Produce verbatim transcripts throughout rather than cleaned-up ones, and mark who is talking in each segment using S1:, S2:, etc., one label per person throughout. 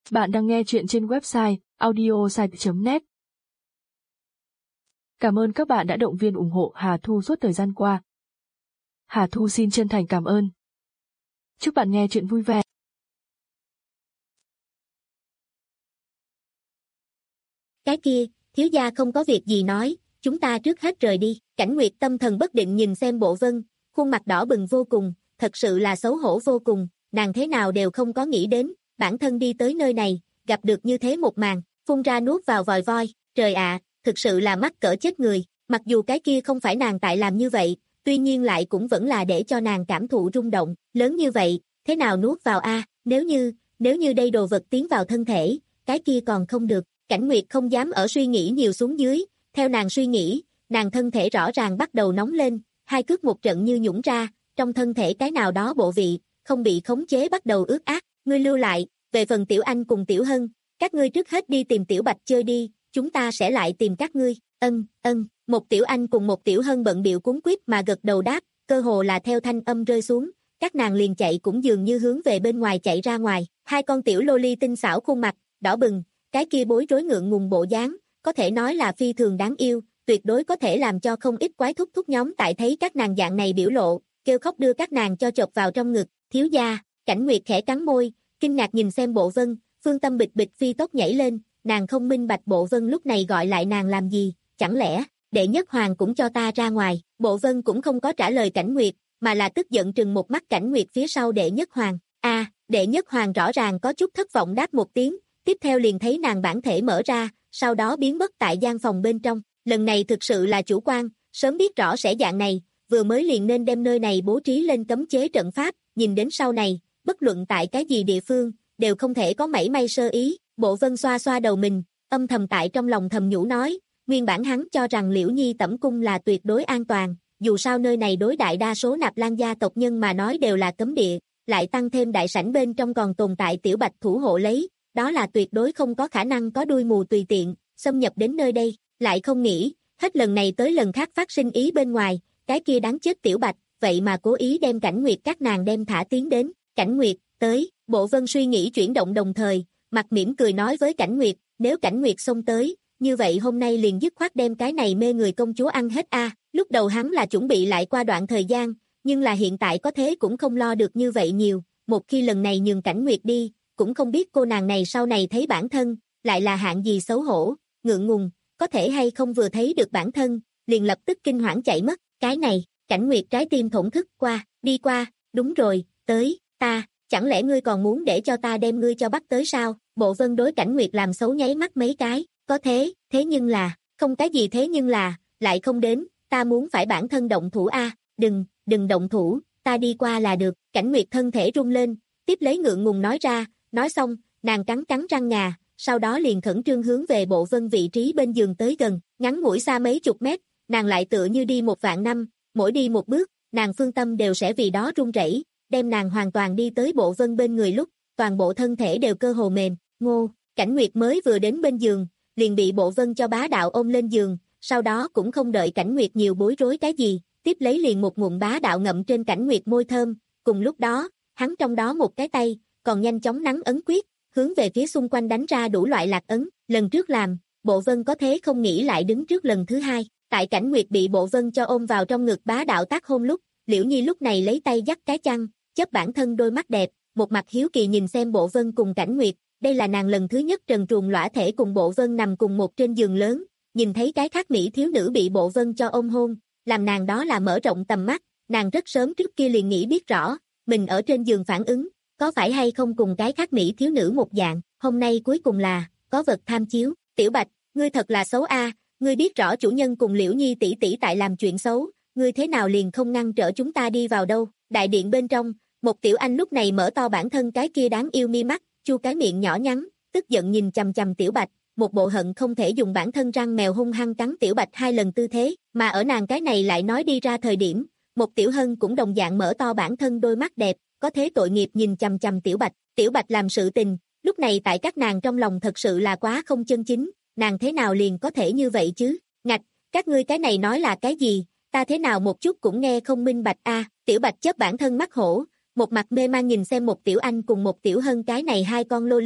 S1: Bạn đang nghe chuyện trên website audiosite chấm net. Cảm ơn các bạn đã động viên ủng hộ Hà Thu suốt thời gian qua. Hà Thu xin chân thành cảm ơn. Chúc bạn nghe chuyện vui vẻ.
S2: Cái kia, thiếu gia không có việc gì nói, chúng ta trước hết rời đi. Cảnh Nguyệt tâm thần bất định nhìn xem Bộ Vân, khuôn mặt đỏ bừng vô cùng, thật sự là xấu hổ vô cùng, nàng thế nào đều không có nghĩ đến, bản thân đi tới nơi này, gặp được như thế một màn, phun ra nuốt vào vòi voi, trời ạ, thực sự là mắc cỡ chết người, mặc dù cái kia không phải nàng tại làm như vậy, tuy nhiên lại cũng vẫn là để cho nàng cảm thụ rung động, lớn như vậy, thế nào nuốt vào a, nếu như, nếu như đây đồ vật tiến vào thân thể, cái kia còn không được. Cảnh Nguyệt không dám ở suy nghĩ nhiều xuống dưới, theo nàng suy nghĩ, nàng thân thể rõ ràng bắt đầu nóng lên, hai cước một trận như nhũng ra, trong thân thể cái nào đó bộ vị, không bị khống chế bắt đầu ướt át, ngươi lưu lại, về phần Tiểu Anh cùng Tiểu Hân, các ngươi trước hết đi tìm Tiểu Bạch chơi đi, chúng ta sẽ lại tìm các ngươi, ân, ân, một Tiểu Anh cùng một Tiểu Hân bận bịu cuống quýt mà gật đầu đáp, cơ hồ là theo thanh âm rơi xuống, các nàng liền chạy cũng dường như hướng về bên ngoài chạy ra ngoài, hai con Tiểu Loli tinh xảo khuôn mặt, đỏ bừng, cái kia bối rối ngượng ngùng bộ dáng, có thể nói là phi thường đáng yêu, tuyệt đối có thể làm cho không ít quái thúc thúc nhóm tại thấy các nàng dạng này biểu lộ, kêu khóc đưa các nàng cho chộp vào trong ngực, thiếu gia. Cảnh Nguyệt khẽ cắn môi, kinh ngạc nhìn xem Bộ Vân, phương tâm bịch bịch phi tốc nhảy lên, nàng không minh bạch Bộ Vân lúc này gọi lại nàng làm gì, chẳng lẽ, đệ nhất hoàng cũng cho ta ra ngoài, Bộ Vân cũng không có trả lời Cảnh Nguyệt, mà là tức giận trừng một mắt Cảnh Nguyệt phía sau đệ nhất hoàng, a đệ nhất hoàng rõ ràng có chút thất vọng đáp một tiếng, tiếp theo liền thấy nàng bản thể mở ra, sau đó biến mất tại gian phòng bên trong, lần này thực sự là chủ quan, sớm biết rõ sẽ dạng này, vừa mới liền nên đem nơi này bố trí lên cấm chế trận pháp, nhìn đến sau này, bất luận tại cái gì địa phương, đều không thể có mảy may sơ ý, Bộ Vân xoa xoa đầu mình, âm thầm tại trong lòng thầm nhủ nói, nguyên bản hắn cho rằng Liễu Nhi tẩm cung là tuyệt đối an toàn, dù sao nơi này đối đại đa số Nạp Lan gia tộc nhân mà nói đều là cấm địa, lại tăng thêm đại sảnh bên trong còn tồn tại Tiểu Bạch thủ hộ lấy, đó là tuyệt đối không có khả năng có đuôi mù tùy tiện, xâm nhập đến nơi đây, lại không nghĩ, hết lần này tới lần khác phát sinh ý bên ngoài, cái kia đáng chết Tiểu Bạch, vậy mà cố ý đem Cảnh Nguyệt các nàng đem thả tiến đến, Cảnh Nguyệt, tới, Bộ Vân suy nghĩ chuyển động đồng thời, mặt mỉm cười nói với Cảnh Nguyệt, nếu Cảnh Nguyệt xông tới, như vậy hôm nay liền dứt khoát đem cái này mê người công chúa ăn hết a. Lúc đầu hắn là chuẩn bị lại qua đoạn thời gian, nhưng là hiện tại có thế cũng không lo được như vậy nhiều, một khi lần này nhường Cảnh Nguyệt đi, cũng không biết cô nàng này sau này thấy bản thân, lại là hạng gì xấu hổ, ngượng ngùng, có thể hay không vừa thấy được bản thân, liền lập tức kinh hoảng chạy mất, cái này, Cảnh Nguyệt trái tim thổn thức qua, đi qua, đúng rồi, tới, ta, chẳng lẽ ngươi còn muốn để cho ta đem ngươi cho bắt tới sao, Bộ Vân đối Cảnh Nguyệt làm xấu nháy mắt mấy cái, có thế, thế nhưng là, không cái gì thế nhưng là, lại không đến, ta muốn phải bản thân động thủ a, đừng, đừng động thủ, ta đi qua là được, Cảnh Nguyệt thân thể rung lên, tiếp lấy ngượng ngùng nói ra, nói xong, nàng cắn cắn răng ngà, sau đó liền khẩn trương hướng về Bộ Vân vị trí bên giường tới gần, ngắn ngủi xa mấy chục mét, nàng lại tựa như đi một vạn năm, mỗi đi một bước, nàng phương tâm đều sẽ vì đó run rẩy, đem nàng hoàn toàn đi tới Bộ Vân bên người lúc, toàn bộ thân thể đều cơ hồ mềm, ngô, Cảnh Nguyệt mới vừa đến bên giường, liền bị Bộ Vân cho bá đạo ôm lên giường, sau đó cũng không đợi Cảnh Nguyệt nhiều bối rối cái gì, tiếp lấy liền một ngụm bá đạo ngậm trên Cảnh Nguyệt môi thơm, cùng lúc đó, hắn trong đó một cái tay, còn nhanh chóng nắn ấn quyết, hướng về phía xung quanh đánh ra đủ loại lạc ấn, lần trước làm, Bộ Vân có thế không nghĩ lại đứng trước lần thứ hai, tại Cảnh Nguyệt bị Bộ Vân cho ôm vào trong ngực bá đạo tác hôn lúc, Liễu Nhi lúc này lấy tay dắt cái chăn, chớp bản thân đôi mắt đẹp, một mặt hiếu kỳ nhìn xem Bộ Vân cùng Cảnh Nguyệt, đây là nàng lần thứ nhất trần truồng lõa thể cùng Bộ Vân nằm cùng một trên giường lớn, nhìn thấy cái khác mỹ thiếu nữ bị Bộ Vân cho ôm hôn, làm nàng đó là mở rộng tầm mắt, nàng rất sớm trước kia liền nghĩ biết rõ, mình ở trên giường phản ứng, có phải hay không cùng cái khác mỹ thiếu nữ một dạng, hôm nay cuối cùng là, có vật tham chiếu, Tiểu Bạch, ngươi thật là xấu a, ngươi biết rõ chủ nhân cùng Liễu Nhi tỷ tỷ tại làm chuyện xấu, ngươi thế nào liền không ngăn trở chúng ta đi vào đâu, đại điện bên trong, một Tiểu Anh lúc này mở to bản thân cái kia đáng yêu mi mắt, chu cái miệng nhỏ nhắn, tức giận nhìn chằm chằm Tiểu Bạch, một bộ hận không thể dùng bản thân răng mèo hung hăng cắn Tiểu Bạch hai lần tư thế, mà ở nàng cái này lại nói đi ra thời điểm, một Tiểu Hân cũng đồng dạng mở to bản thân đôi mắt đẹp, có thế tội nghiệp nhìn chằm chằm Tiểu Bạch, Tiểu Bạch làm sự tình, lúc này tại các nàng trong lòng thật sự là quá không chân chính, nàng thế nào liền có thể như vậy chứ, ngạch, các ngươi cái này nói là cái gì, ta thế nào một chút cũng nghe không minh bạch a. Tiểu Bạch chớp bản thân mắt hổ, một mặt mê man nhìn xem một Tiểu Anh cùng một Tiểu Hân cái này hai con loli,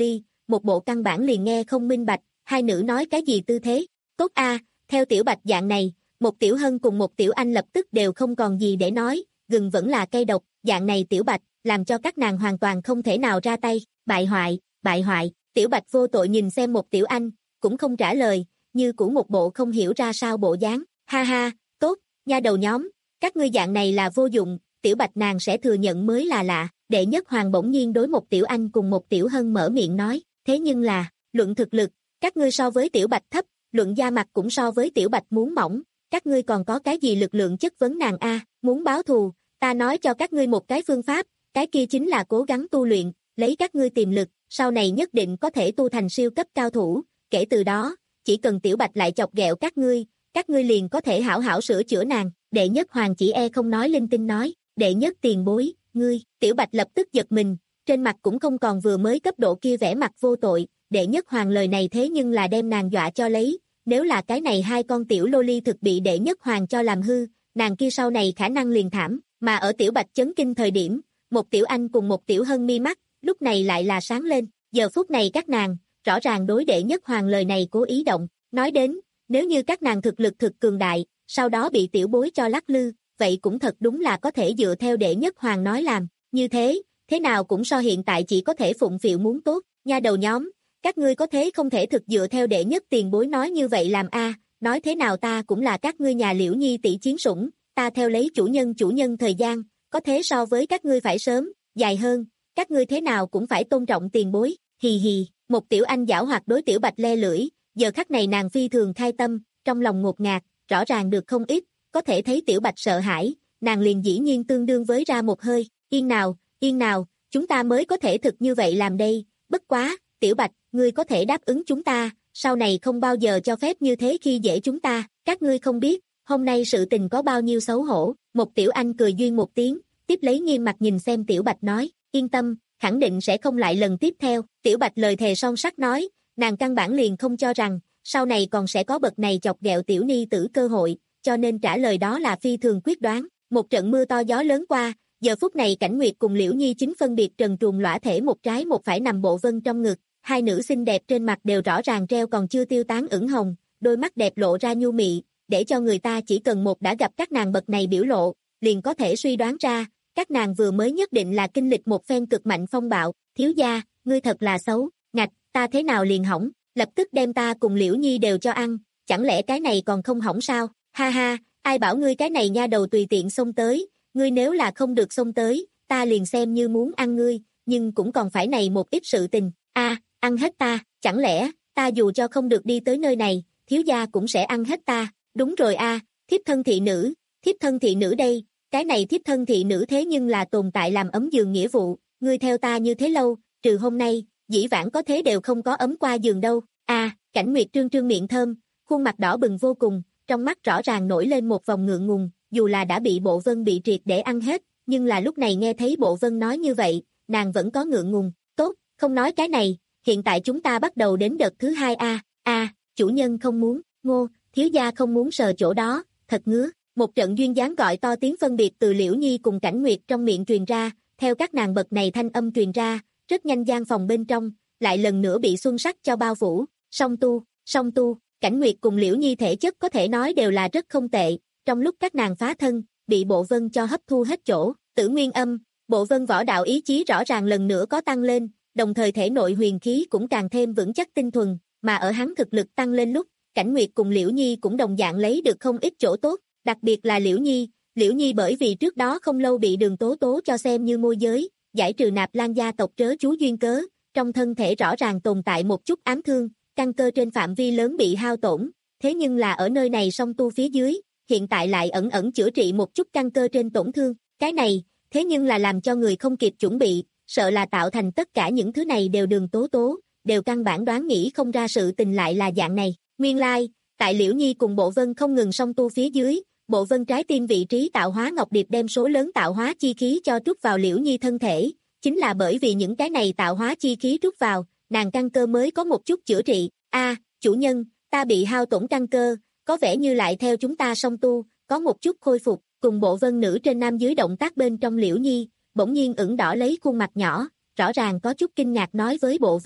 S2: một bộ căn bản liền nghe không minh bạch, hai nữ nói cái gì tư thế. Tốt a, theo Tiểu Bạch dạng này, một Tiểu Hân cùng một Tiểu Anh lập tức đều không còn gì để nói, gừng vẫn là cây độc, dạng này Tiểu Bạch, làm cho các nàng hoàn toàn không thể nào ra tay, bại hoại, bại hoại, Tiểu Bạch vô tội nhìn xem một Tiểu Anh, cũng không trả lời, như cũ một bộ không hiểu ra sao bộ dáng, ha ha, tốt, nha đầu nhóm, các ngươi dạng này là vô dụng, Tiểu Bạch nàng sẽ thừa nhận mới là lạ, Đệ Nhất Hoàng bỗng nhiên đối một Tiểu Anh cùng một Tiểu Hân mở miệng nói, thế nhưng là, luận thực lực, các ngươi so với Tiểu Bạch thấp, luận da mặt cũng so với Tiểu Bạch muốn mỏng, các ngươi còn có cái gì lực lượng chất vấn nàng a, muốn báo thù, ta nói cho các ngươi một cái phương pháp, cái kia chính là cố gắng tu luyện, lấy các ngươi tiềm lực, sau này nhất định có thể tu thành siêu cấp cao thủ, kể từ đó, chỉ cần Tiểu Bạch lại chọc ghẹo các ngươi, các ngươi liền có thể hảo hảo sửa chữa nàng, Đệ Nhất Hoàng chỉ e không nói linh tinh nói, Đệ Nhất tiền bối, ngươi, Tiểu Bạch lập tức giật mình, trên mặt cũng không còn vừa mới cấp độ kia vẻ mặt vô tội, Đệ Nhất Hoàng lời này thế nhưng là đem nàng dọa cho lấy, nếu là cái này hai con tiểu loli thực bị Đệ Nhất Hoàng cho làm hư, nàng kia sau này khả năng liền thảm, mà ở Tiểu Bạch chấn kinh thời điểm, một Tiểu Anh cùng một Tiểu Hân mi mắt, lúc này lại là sáng lên, giờ phút này các nàng, rõ ràng đối Đệ Nhất Hoàng lời này cố ý động, nói đến, nếu như các nàng thực lực thực cường đại, sau đó bị tiểu bối cho lắc lư, vậy cũng thật đúng là có thể dựa theo Đệ Nhất Hoàng nói làm, như thế, thế nào cũng so hiện tại chỉ có thể phụng phịu muốn tốt, nha đầu nhóm, các ngươi có thế không thể thực dựa theo Đệ Nhất tiền bối nói như vậy làm a, nói thế nào ta cũng là các ngươi nhà Liễu Nhi tỷ chiến sủng, ta theo lấy chủ nhân chủ nhân thời gian, có thế so với các ngươi phải sớm, dài hơn, các ngươi thế nào cũng phải tôn trọng tiền bối, hì hì, một Tiểu Anh giảo hoạt đối Tiểu Bạch le lưỡi, giờ khắc này nàng phi thường khai tâm, trong lòng ngột ngạt, rõ ràng được không ít, có thể thấy Tiểu Bạch sợ hãi, nàng liền dĩ nhiên tương đương với ra một hơi, yên nào, yên nào, chúng ta mới có thể thực như vậy làm đây, bất quá, Tiểu Bạch, ngươi có thể đáp ứng chúng ta, sau này không bao giờ cho phép như thế khi dễ chúng ta, các ngươi không biết, hôm nay sự tình có bao nhiêu xấu hổ, một Tiểu Anh cười duyên một tiếng, tiếp lấy nghiêm mặt nhìn xem Tiểu Bạch nói, yên tâm, khẳng định sẽ không lại lần tiếp theo, Tiểu Bạch lời thề son sắt nói, nàng căn bản liền không cho rằng, sau này còn sẽ có bậc này chọc ghẹo tiểu ni tử cơ hội, cho nên trả lời đó là phi thường quyết đoán, một trận mưa to gió lớn qua, giờ phút này Cảnh Nguyệt cùng Liễu Nhi chính phân biệt trần truồng lõa thể một trái một phải nằm Bộ Vân trong ngực, hai nữ xinh đẹp trên mặt đều rõ ràng treo còn chưa tiêu tán ửng hồng, đôi mắt đẹp lộ ra nhu mị, để cho người ta chỉ cần một đã gặp các nàng bậc này biểu lộ, liền có thể suy đoán ra, các nàng vừa mới nhất định là kinh lịch một phen cực mạnh phong bạo, thiếu gia, ngươi thật là xấu, ngạch, ta thế nào liền hỏng, lập tức đem ta cùng Liễu Nhi đều cho ăn, chẳng lẽ cái này còn không hỏng sao, ha ha, ai bảo ngươi cái này nha đầu tùy tiện xông tới, ngươi nếu là không được xông tới, ta liền xem như muốn ăn ngươi, nhưng cũng còn phải này một ít sự tình, a, ăn hết ta, chẳng lẽ, ta dù cho không được đi tới nơi này, thiếu gia cũng sẽ ăn hết ta, đúng rồi a, thiếp thân thị nữ, thiếp thân thị nữ đây, cái này thiếp thân thị nữ thế nhưng là tồn tại làm ấm giường nghĩa vụ, ngươi theo ta như thế lâu, trừ hôm nay, dĩ vãng có thế đều không có ấm qua giường đâu, a, Cảnh Nguyệt trương trương miệng thơm, khuôn mặt đỏ bừng vô cùng, trong mắt rõ ràng nổi lên một vòng ngượng ngùng, dù là đã bị Bộ Vân bị triệt để ăn hết, nhưng là lúc này nghe thấy Bộ Vân nói như vậy, nàng vẫn có ngượng ngùng, tốt, không nói cái này, hiện tại chúng ta bắt đầu đến đợt thứ hai a, a, chủ nhân không muốn, ngô, thiếu gia không muốn sờ chỗ đó, thật ngứa, một trận duyên dáng gọi to tiếng phân biệt từ Liễu Nhi cùng Cảnh Nguyệt trong miệng truyền ra, theo các nàng bậc này thanh âm truyền ra, rất nhanh gian phòng bên trong, lại lần nữa bị xuân sắc cho bao phủ, song tu, song tu, Cảnh Nguyệt cùng Liễu Nhi thể chất có thể nói đều là rất không tệ, trong lúc các nàng phá thân, bị Bộ Vân cho hấp thu hết chỗ, Tử Nguyên Âm, Bộ Vân võ đạo ý chí rõ ràng lần nữa có tăng lên, đồng thời thể nội huyền khí cũng càng thêm vững chắc tinh thuần, mà ở hắn thực lực tăng lên lúc, Cảnh Nguyệt cùng Liễu Nhi cũng đồng dạng lấy được không ít chỗ tốt, đặc biệt là Liễu Nhi, Liễu Nhi bởi vì trước đó không lâu bị Đường Tố Tố cho xem như môi giới, giải trừ Nạp Lan gia tộc trớ chú duyên cớ, trong thân thể rõ ràng tồn tại một chút ám thương, căn cơ trên phạm vi lớn bị hao tổn, thế nhưng là ở nơi này song tu phía dưới, hiện tại lại ẩn ẩn chữa trị một chút căn cơ trên tổn thương, cái này, thế nhưng là làm cho người không kịp chuẩn bị, sợ là tạo thành tất cả những thứ này đều Đường Tố Tố, đều căn bản đoán nghĩ không ra sự tình lại là dạng này, nguyên lai, tại Liễu Nhi cùng Bộ Vân không ngừng song tu phía dưới, Bộ Vân trái tim vị trí tạo hóa ngọc điệp đem số lớn tạo hóa chi khí cho trút vào Liễu Nhi thân thể, chính là bởi vì những cái này tạo hóa chi khí trút vào, nàng căn cơ mới có một chút chữa trị, a, chủ nhân, ta bị hao tổn căn cơ, có vẻ như lại theo chúng ta song tu, có một chút khôi phục, cùng Bộ Vân nữ trên nam dưới động tác bên trong Liễu Nhi, bỗng nhiên ửng đỏ lấy khuôn mặt nhỏ, rõ ràng có chút kinh ngạc nói với Bộ Vân,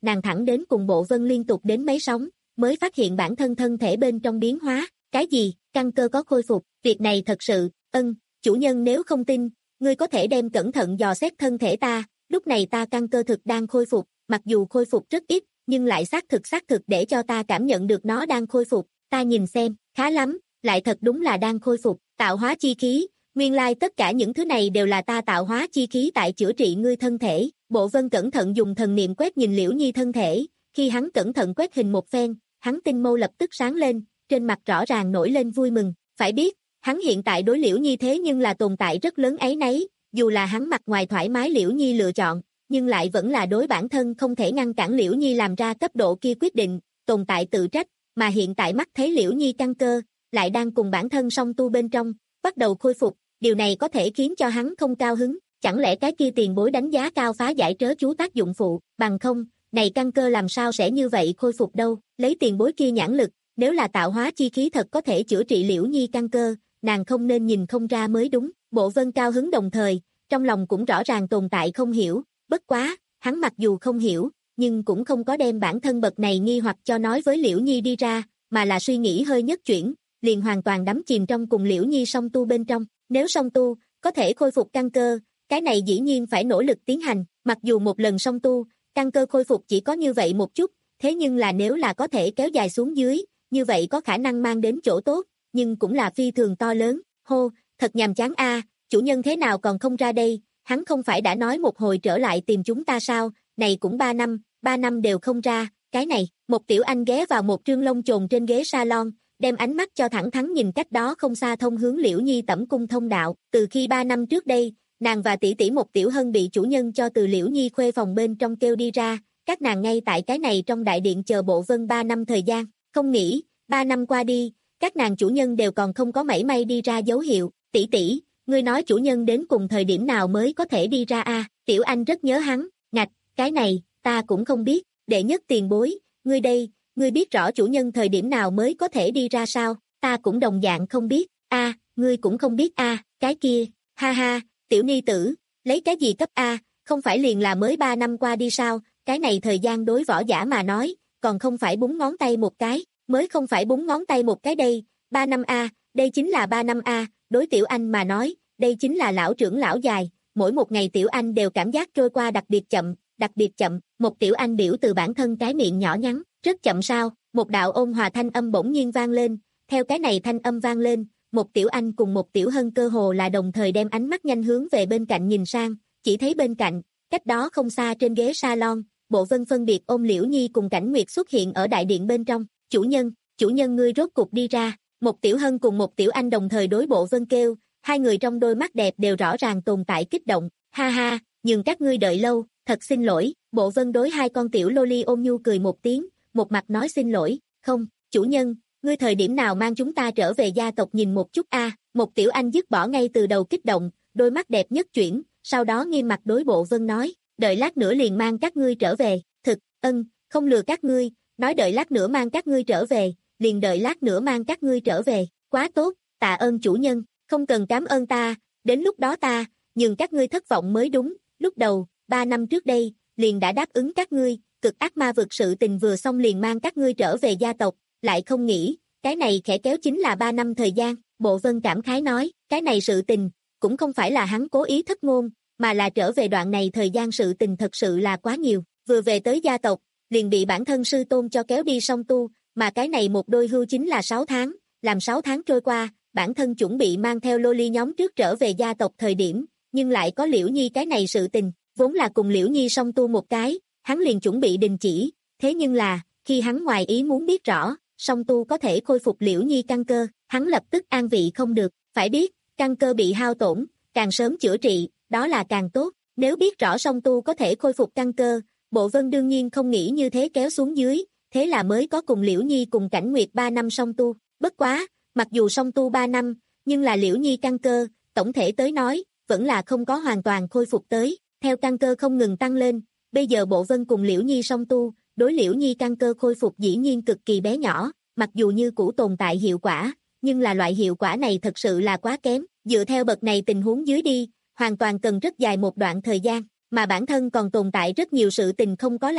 S2: nàng thẳng đến cùng Bộ Vân liên tục đến mấy sóng, mới phát hiện bản thân thân thể bên trong biến hóa, cái gì, căn cơ có khôi phục, việc này thật sự, ân, chủ nhân nếu không tin, ngươi có thể đem cẩn thận dò xét thân thể ta, lúc này ta căn cơ thực đang khôi phục, mặc dù khôi phục rất ít, nhưng lại xác thực xác thực để cho ta cảm nhận được nó đang khôi phục, ta nhìn xem, khá lắm, lại thật đúng là đang khôi phục, tạo hóa chi khí, nguyên lai tất cả những thứ này đều là ta tạo hóa chi khí tại chữa trị ngươi thân thể, Bộ Vân cẩn thận dùng thần niệm quét nhìn Liễu Nhi thân thể, khi hắn cẩn thận quét hình một phen, hắn tinh mâu lập tức sáng lên, trên mặt rõ ràng nổi lên vui mừng, phải biết, hắn hiện tại đối Liễu Nhi thế nhưng là tồn tại rất lớn ấy nấy, dù là hắn mặt ngoài thoải mái Liễu Nhi lựa chọn, nhưng lại vẫn là đối bản thân không thể ngăn cản Liễu Nhi làm ra cấp độ kia quyết định, tồn tại tự trách, mà hiện tại mắt thấy Liễu Nhi căn cơ, lại đang cùng bản thân song tu bên trong, bắt đầu khôi phục, điều này có thể khiến cho hắn không cao hứng, chẳng lẽ cái kia tiền bối đánh giá cao phá giải trớ chú tác dụng phụ, bằng không, này căn cơ làm sao sẽ như vậy khôi phục đâu, lấy tiền bối kia nhãn lực, nếu là tạo hóa chi khí thật có thể chữa trị Liễu Nhi căn cơ, nàng không nên nhìn không ra mới đúng, Bộ Vân cao hứng đồng thời, trong lòng cũng rõ ràng tồn tại không hiểu, bất quá, hắn mặc dù không hiểu, nhưng cũng không có đem bản thân bậc này nghi hoặc cho nói với Liễu Nhi đi ra, mà là suy nghĩ hơi nhất chuyển, liền hoàn toàn đắm chìm trong cùng Liễu Nhi song tu bên trong, nếu song tu, có thể khôi phục căn cơ, cái này dĩ nhiên phải nỗ lực tiến hành, mặc dù một lần song tu, căn cơ khôi phục chỉ có như vậy một chút, thế nhưng là nếu là có thể kéo dài xuống dưới, như vậy có khả năng mang đến chỗ tốt, nhưng cũng là phi thường to lớn, hô, thật nhàm chán a, chủ nhân thế nào còn không ra đây, hắn không phải đã nói một hồi trở lại tìm chúng ta sao, này cũng ba năm, ba năm đều không ra, cái này, một tiểu anh ghé vào một trương lông chồn trên ghế salon, đem ánh mắt cho thẳng thắn nhìn cách đó không xa thông hướng Liễu Nhi tẩm cung thông đạo, từ khi ba năm trước đây, nàng và tỷ tỷ một tiểu hân bị chủ nhân cho từ Liễu Nhi khuê phòng bên trong kêu đi ra, các nàng ngay tại cái này trong đại điện chờ Bộ Vân ba năm thời gian, không nghĩ, ba năm qua đi, các nàng chủ nhân đều còn không có mảy may đi ra dấu hiệu, tỷ tỷ, ngươi nói chủ nhân đến cùng thời điểm nào mới có thể đi ra a? Tiểu anh rất nhớ hắn, ngạch, cái này, ta cũng không biết, đệ nhất tiền bối, ngươi đây, ngươi biết rõ chủ nhân thời điểm nào mới có thể đi ra sao, ta cũng đồng dạng không biết, a, ngươi cũng không biết a, cái kia, ha ha, tiểu ni tử, lấy cái gì cấp a, không phải liền là mới ba năm qua đi sao, cái này thời gian đối võ giả mà nói, còn không phải búng ngón tay một cái, mới không phải búng ngón tay một cái đây, ba năm a, đây chính là ba năm a, đối tiểu anh mà nói, đây chính là lão trưởng lão dài, mỗi một ngày tiểu anh đều cảm giác trôi qua đặc biệt chậm, đặc biệt chậm, một tiểu anh biểu từ bản thân cái miệng nhỏ nhắn, rất chậm sao, một đạo ôn hòa thanh âm bỗng nhiên vang lên, theo cái này thanh âm vang lên, một tiểu anh cùng một tiểu hân cơ hồ là đồng thời đem ánh mắt nhanh hướng về bên cạnh nhìn sang, chỉ thấy bên cạnh, cách đó không xa trên ghế salon, Bộ Vân phân biệt ôm Liễu Nhi cùng Cảnh Nguyệt xuất hiện ở đại điện bên trong, chủ nhân, chủ nhân ngươi rốt cục đi ra, một tiểu hân cùng một tiểu anh đồng thời đối Bộ Vân kêu, hai người trong đôi mắt đẹp đều rõ ràng tồn tại kích động, ha ha, nhường các ngươi đợi lâu, thật xin lỗi, Bộ Vân đối hai con tiểu loli ôm nhu cười một tiếng, một mặt nói xin lỗi, không, chủ nhân, ngươi thời điểm nào mang chúng ta trở về gia tộc nhìn một chút a, một tiểu anh dứt bỏ ngay từ đầu kích động, đôi mắt đẹp nhất chuyển, sau đó nghiêm mặt đối Bộ Vân nói, đợi lát nữa liền mang các ngươi trở về, thực, ân, không lừa các ngươi, nói đợi lát nữa mang các ngươi trở về, liền đợi lát nữa mang các ngươi trở về, quá tốt, tạ ơn chủ nhân, không cần cảm ơn ta, đến lúc đó ta, nhường các ngươi thất vọng mới đúng, lúc đầu, ba năm trước đây, liền đã đáp ứng các ngươi, cực ác ma vực sự tình vừa xong liền mang các ngươi trở về gia tộc, lại không nghĩ, cái này khẽ kéo chính là ba năm thời gian, Bộ Vân cảm khái nói, cái này sự tình, cũng không phải là hắn cố ý thất ngôn, mà là trở về đoạn này thời gian sự tình thật sự là quá nhiều, vừa về tới gia tộc, liền bị bản thân sư tôn cho kéo đi song tu, mà cái này một đôi hưu chính là sáu tháng, làm sáu tháng trôi qua, bản thân chuẩn bị mang theo loli nhóm trước trở về gia tộc thời điểm, nhưng lại có Liễu Nhi cái này sự tình, vốn là cùng Liễu Nhi song tu một cái, hắn liền chuẩn bị đình chỉ, thế nhưng là, khi hắn ngoài ý muốn biết rõ, song tu có thể khôi phục Liễu Nhi căn cơ, hắn lập tức an vị không được, phải biết, căn cơ bị hao tổn, càng sớm chữa trị, đó là càng tốt, nếu biết rõ song tu có thể khôi phục căn cơ, Bộ Vân đương nhiên không nghĩ như thế kéo xuống dưới, thế là mới có cùng Liễu Nhi cùng Cảnh Nguyệt ba năm song tu, bất quá, mặc dù song tu ba năm, nhưng là Liễu Nhi căn cơ, tổng thể tới nói, vẫn là không có hoàn toàn khôi phục tới, theo căn cơ không ngừng tăng lên, bây giờ Bộ Vân cùng Liễu Nhi song tu, đối Liễu Nhi căn cơ khôi phục dĩ nhiên cực kỳ bé nhỏ, mặc dù như cũ tồn tại hiệu quả, nhưng là loại hiệu quả này thật sự là quá kém, dựa theo bậc này tình huống dưới đi, hoàn toàn cần rất dài một đoạn thời gian, mà bản thân còn tồn tại rất nhiều sự tình không có làm,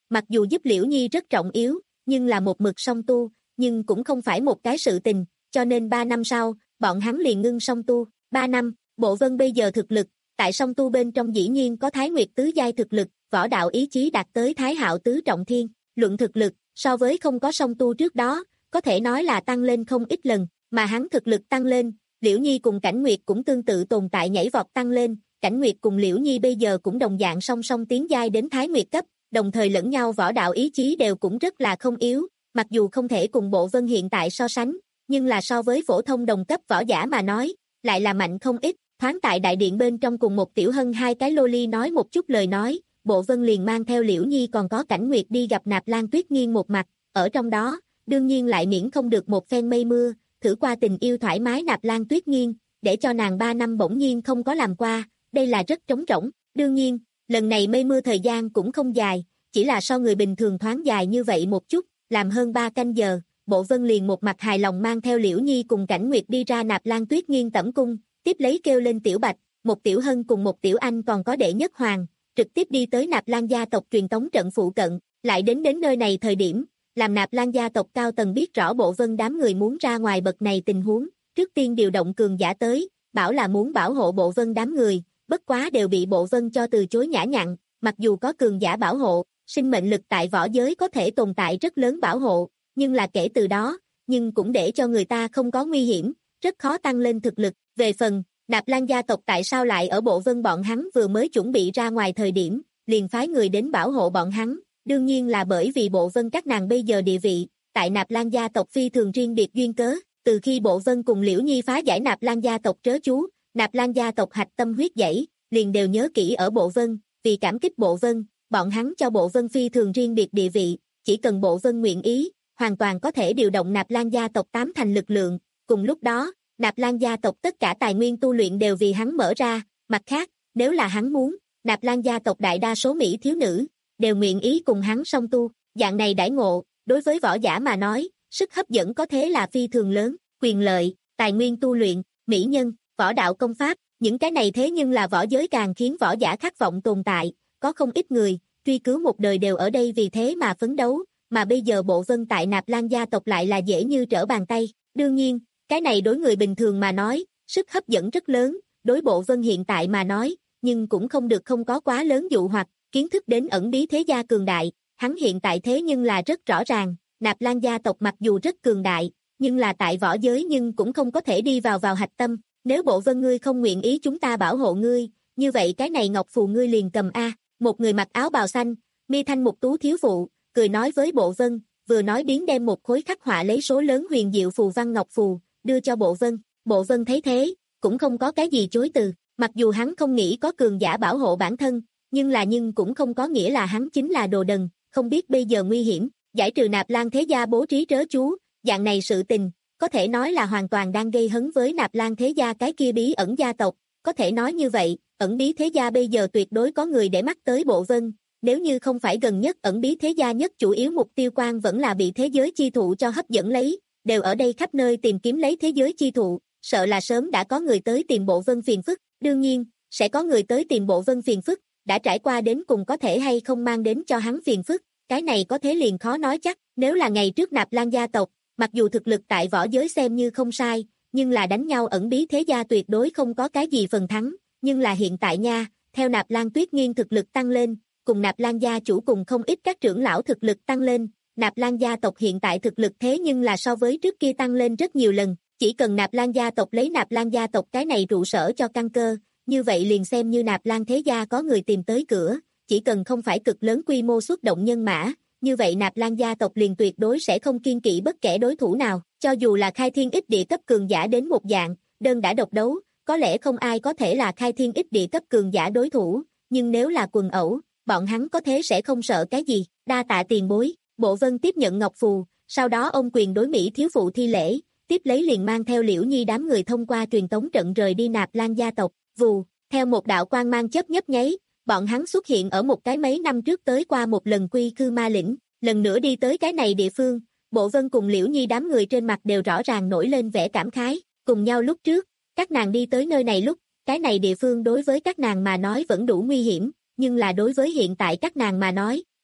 S2: Mặc dù giúp Liễu Nhi rất trọng yếu, nhưng là một mực song tu, nhưng cũng không phải một cái sự tình, cho nên ba năm sau, bọn hắn liền ngưng song tu. Ba năm, Bộ Vân bây giờ thực lực, tại song tu bên trong dĩ nhiên có Thái Nguyệt tứ giai thực lực, võ đạo ý chí đạt tới Thái Hạo tứ trọng thiên, luận thực lực, so với không có song tu trước đó, có thể nói là tăng lên không ít lần, mà hắn thực lực tăng lên, Liễu Nhi cùng Cảnh Nguyệt cũng tương tự tồn tại nhảy vọt tăng lên, Cảnh Nguyệt cùng Liễu Nhi bây giờ cũng đồng dạng song song tiến giai đến Thái Nguyệt cấp, đồng thời lẫn nhau võ đạo ý chí đều cũng rất là không yếu, mặc dù không thể cùng Bộ Vân hiện tại so sánh, nhưng là so với phổ thông đồng cấp võ giả mà nói, lại là mạnh không ít. Thoáng tại đại điện bên trong cùng một Tiểu Hân hai cái lô ly nói một chút lời nói, Bộ Vân liền mang theo Liễu Nhi còn có Cảnh Nguyệt đi gặp Nạp Lan Tuyết Nghiên một mặt, ở trong đó, đương nhiên lại miễn không được một phen mây mưa, thử qua tình yêu thoải mái Nạp Lan Tuyết Nghiên, để cho nàng ba năm bỗng nhiên không có làm qua, đây là rất trống rỗng. Đương nhiên, lần này mây mưa thời gian cũng không dài, chỉ là so người bình thường thoáng dài như vậy một chút, làm hơn ba canh giờ, Bộ Vân liền một mặt hài lòng mang theo Liễu Nhi cùng Cảnh Nguyệt đi ra Nạp Lan Tuyết Nghiên tẩm cung, tiếp lấy kêu lên Tiểu Bạch, một Tiểu Hân cùng một Tiểu Anh còn có Đệ Nhất Hoàng, trực tiếp đi tới Nạp Lan gia tộc truyền tống trận phụ cận, lại đến đến nơi này thời điểm, làm Nạp Lan gia tộc cao tầng biết rõ Bộ Vân đám người muốn ra ngoài bậc này tình huống, trước tiên điều động cường giả tới, bảo là muốn bảo hộ Bộ Vân đám người, bất quá đều bị Bộ Vân cho từ chối nhã nhặn, mặc dù có cường giả bảo hộ, sinh mệnh lực tại võ giới có thể tồn tại rất lớn bảo hộ, nhưng là kể từ đó, nhưng cũng để cho người ta không có nguy hiểm, rất khó tăng lên thực lực. Về phần, Nạp Lan gia tộc tại sao lại ở Bộ Vân bọn hắn vừa mới chuẩn bị ra ngoài thời điểm, liền phái người đến bảo hộ bọn hắn, đương nhiên là bởi vì Bộ Vân các nàng bây giờ địa vị, tại Nạp Lan gia tộc phi thường riêng biệt duyên cớ, từ khi Bộ Vân cùng Liễu Nhi phá giải Nạp Lan gia tộc trớ chú, Nạp Lan gia tộc hạch tâm huyết dãy, liền đều nhớ kỹ ở Bộ Vân, vì cảm kích Bộ Vân, bọn hắn cho Bộ Vân phi thường riêng biệt địa vị, chỉ cần Bộ Vân nguyện ý, hoàn toàn có thể điều động Nạp Lan gia tộc tám thành lực lượng, cùng lúc đó, Nạp Lan gia tộc tất cả tài nguyên tu luyện đều vì hắn mở ra, mặt khác, nếu là hắn muốn, Nạp Lan gia tộc đại đa số mỹ thiếu nữ, đều nguyện ý cùng hắn song tu, dạng này đãi ngộ, đối với võ giả mà nói, sức hấp dẫn có thế là phi thường lớn, quyền lợi, tài nguyên tu luyện, mỹ nhân, võ đạo công pháp, những cái này thế nhưng là võ giới càng khiến võ giả khát vọng tồn tại, có không ít người, truy cứu một đời đều ở đây vì thế mà phấn đấu, mà bây giờ Bộ Vân tại Nạp Lan gia tộc lại là dễ như trở bàn tay, đương nhiên, cái này đối người bình thường mà nói, sức hấp dẫn rất lớn, đối Bộ Vân hiện tại mà nói, nhưng cũng không được không có quá lớn dụ hoặc, kiến thức đến ẩn bí thế gia cường đại, hắn hiện tại thế nhưng là rất rõ ràng, Nạp Lan gia tộc mặc dù rất cường đại, nhưng là tại võ giới nhưng cũng không có thể đi vào vào hạch tâm, nếu Bộ Vân ngươi không nguyện ý chúng ta bảo hộ ngươi, như vậy cái này ngọc phù ngươi liền cầm a. Một người mặc áo bào xanh, mi thanh mục tú thiếu phụ, cười nói với Bộ Vân, vừa nói biến đem một khối khắc họa lấy số lớn huyền diệu phù văn ngọc phù, đưa cho Bộ Vân. Bộ Vân thấy thế, cũng không có cái gì chối từ, mặc dù hắn không nghĩ có cường giả bảo hộ bản thân, nhưng là nhưng cũng không có nghĩa là hắn chính là đồ đần, không biết bây giờ nguy hiểm, giải trừ Nạp Lan thế gia bố trí trớ chú, dạng này sự tình, có thể nói là hoàn toàn đang gây hấn với Nạp Lan thế gia cái kia bí ẩn gia tộc, có thể nói như vậy, ẩn bí thế gia bây giờ tuyệt đối có người để mắt tới Bộ Vân, nếu như không phải gần nhất ẩn bí thế gia nhất chủ yếu mục tiêu quan vẫn là bị thế giới chi thụ cho hấp dẫn lấy, đều ở đây khắp nơi tìm kiếm lấy thế giới chi thụ, sợ là sớm đã có người tới tìm Bộ Vân phiền phức, đương nhiên, sẽ có người tới tìm Bộ Vân phiền phức, đã trải qua đến cùng có thể hay không mang đến cho hắn phiền phức, cái này có thế liền khó nói chắc, nếu là ngày trước Nạp Lan gia tộc, mặc dù thực lực tại võ giới xem như không sai, nhưng là đánh nhau ẩn bí thế gia tuyệt đối không có cái gì phần thắng, nhưng là hiện tại nha, theo Nạp Lan Tuyết Nghiên thực lực tăng lên, cùng Nạp Lan gia chủ cùng không ít các trưởng lão thực lực tăng lên, Nạp Lan gia tộc hiện tại thực lực thế nhưng là so với trước kia tăng lên rất nhiều lần, chỉ cần Nạp Lan gia tộc lấy Nạp Lan gia tộc cái này trụ sở cho căn cơ, như vậy liền xem như Nạp Lan thế gia có người tìm tới cửa, chỉ cần không phải cực lớn quy mô xuất động nhân mã, như vậy Nạp Lan gia tộc liền tuyệt đối sẽ không kiên kỵ bất kể đối thủ nào, cho dù là khai thiên ích địa cấp cường giả đến một dạng, đơn đã độc đấu, có lẽ không ai có thể là khai thiên ích địa cấp cường giả đối thủ, nhưng nếu là quần ẩu, bọn hắn có thế sẽ không sợ cái gì, đa tạ tiền bối. Bộ Vân tiếp nhận ngọc phù, sau đó ông quyền đối Mỹ thiếu phụ thi lễ, tiếp lấy liền mang theo Liễu Nhi đám người thông qua truyền tống trận rời đi Nạp Lan gia tộc, vù, theo một đạo quang mang chớp nhấp nháy, bọn hắn xuất hiện ở một cái mấy năm trước tới qua một lần Quy Khư Ma Lĩnh, lần nữa đi tới cái này địa phương, Bộ Vân cùng Liễu Nhi đám người trên mặt đều rõ ràng nổi lên vẻ cảm khái, cùng nhau lúc trước, các nàng đi tới nơi này lúc, cái này địa phương đối với các nàng mà nói vẫn đủ nguy hiểm, nhưng là đối với hiện tại các nàng mà nói,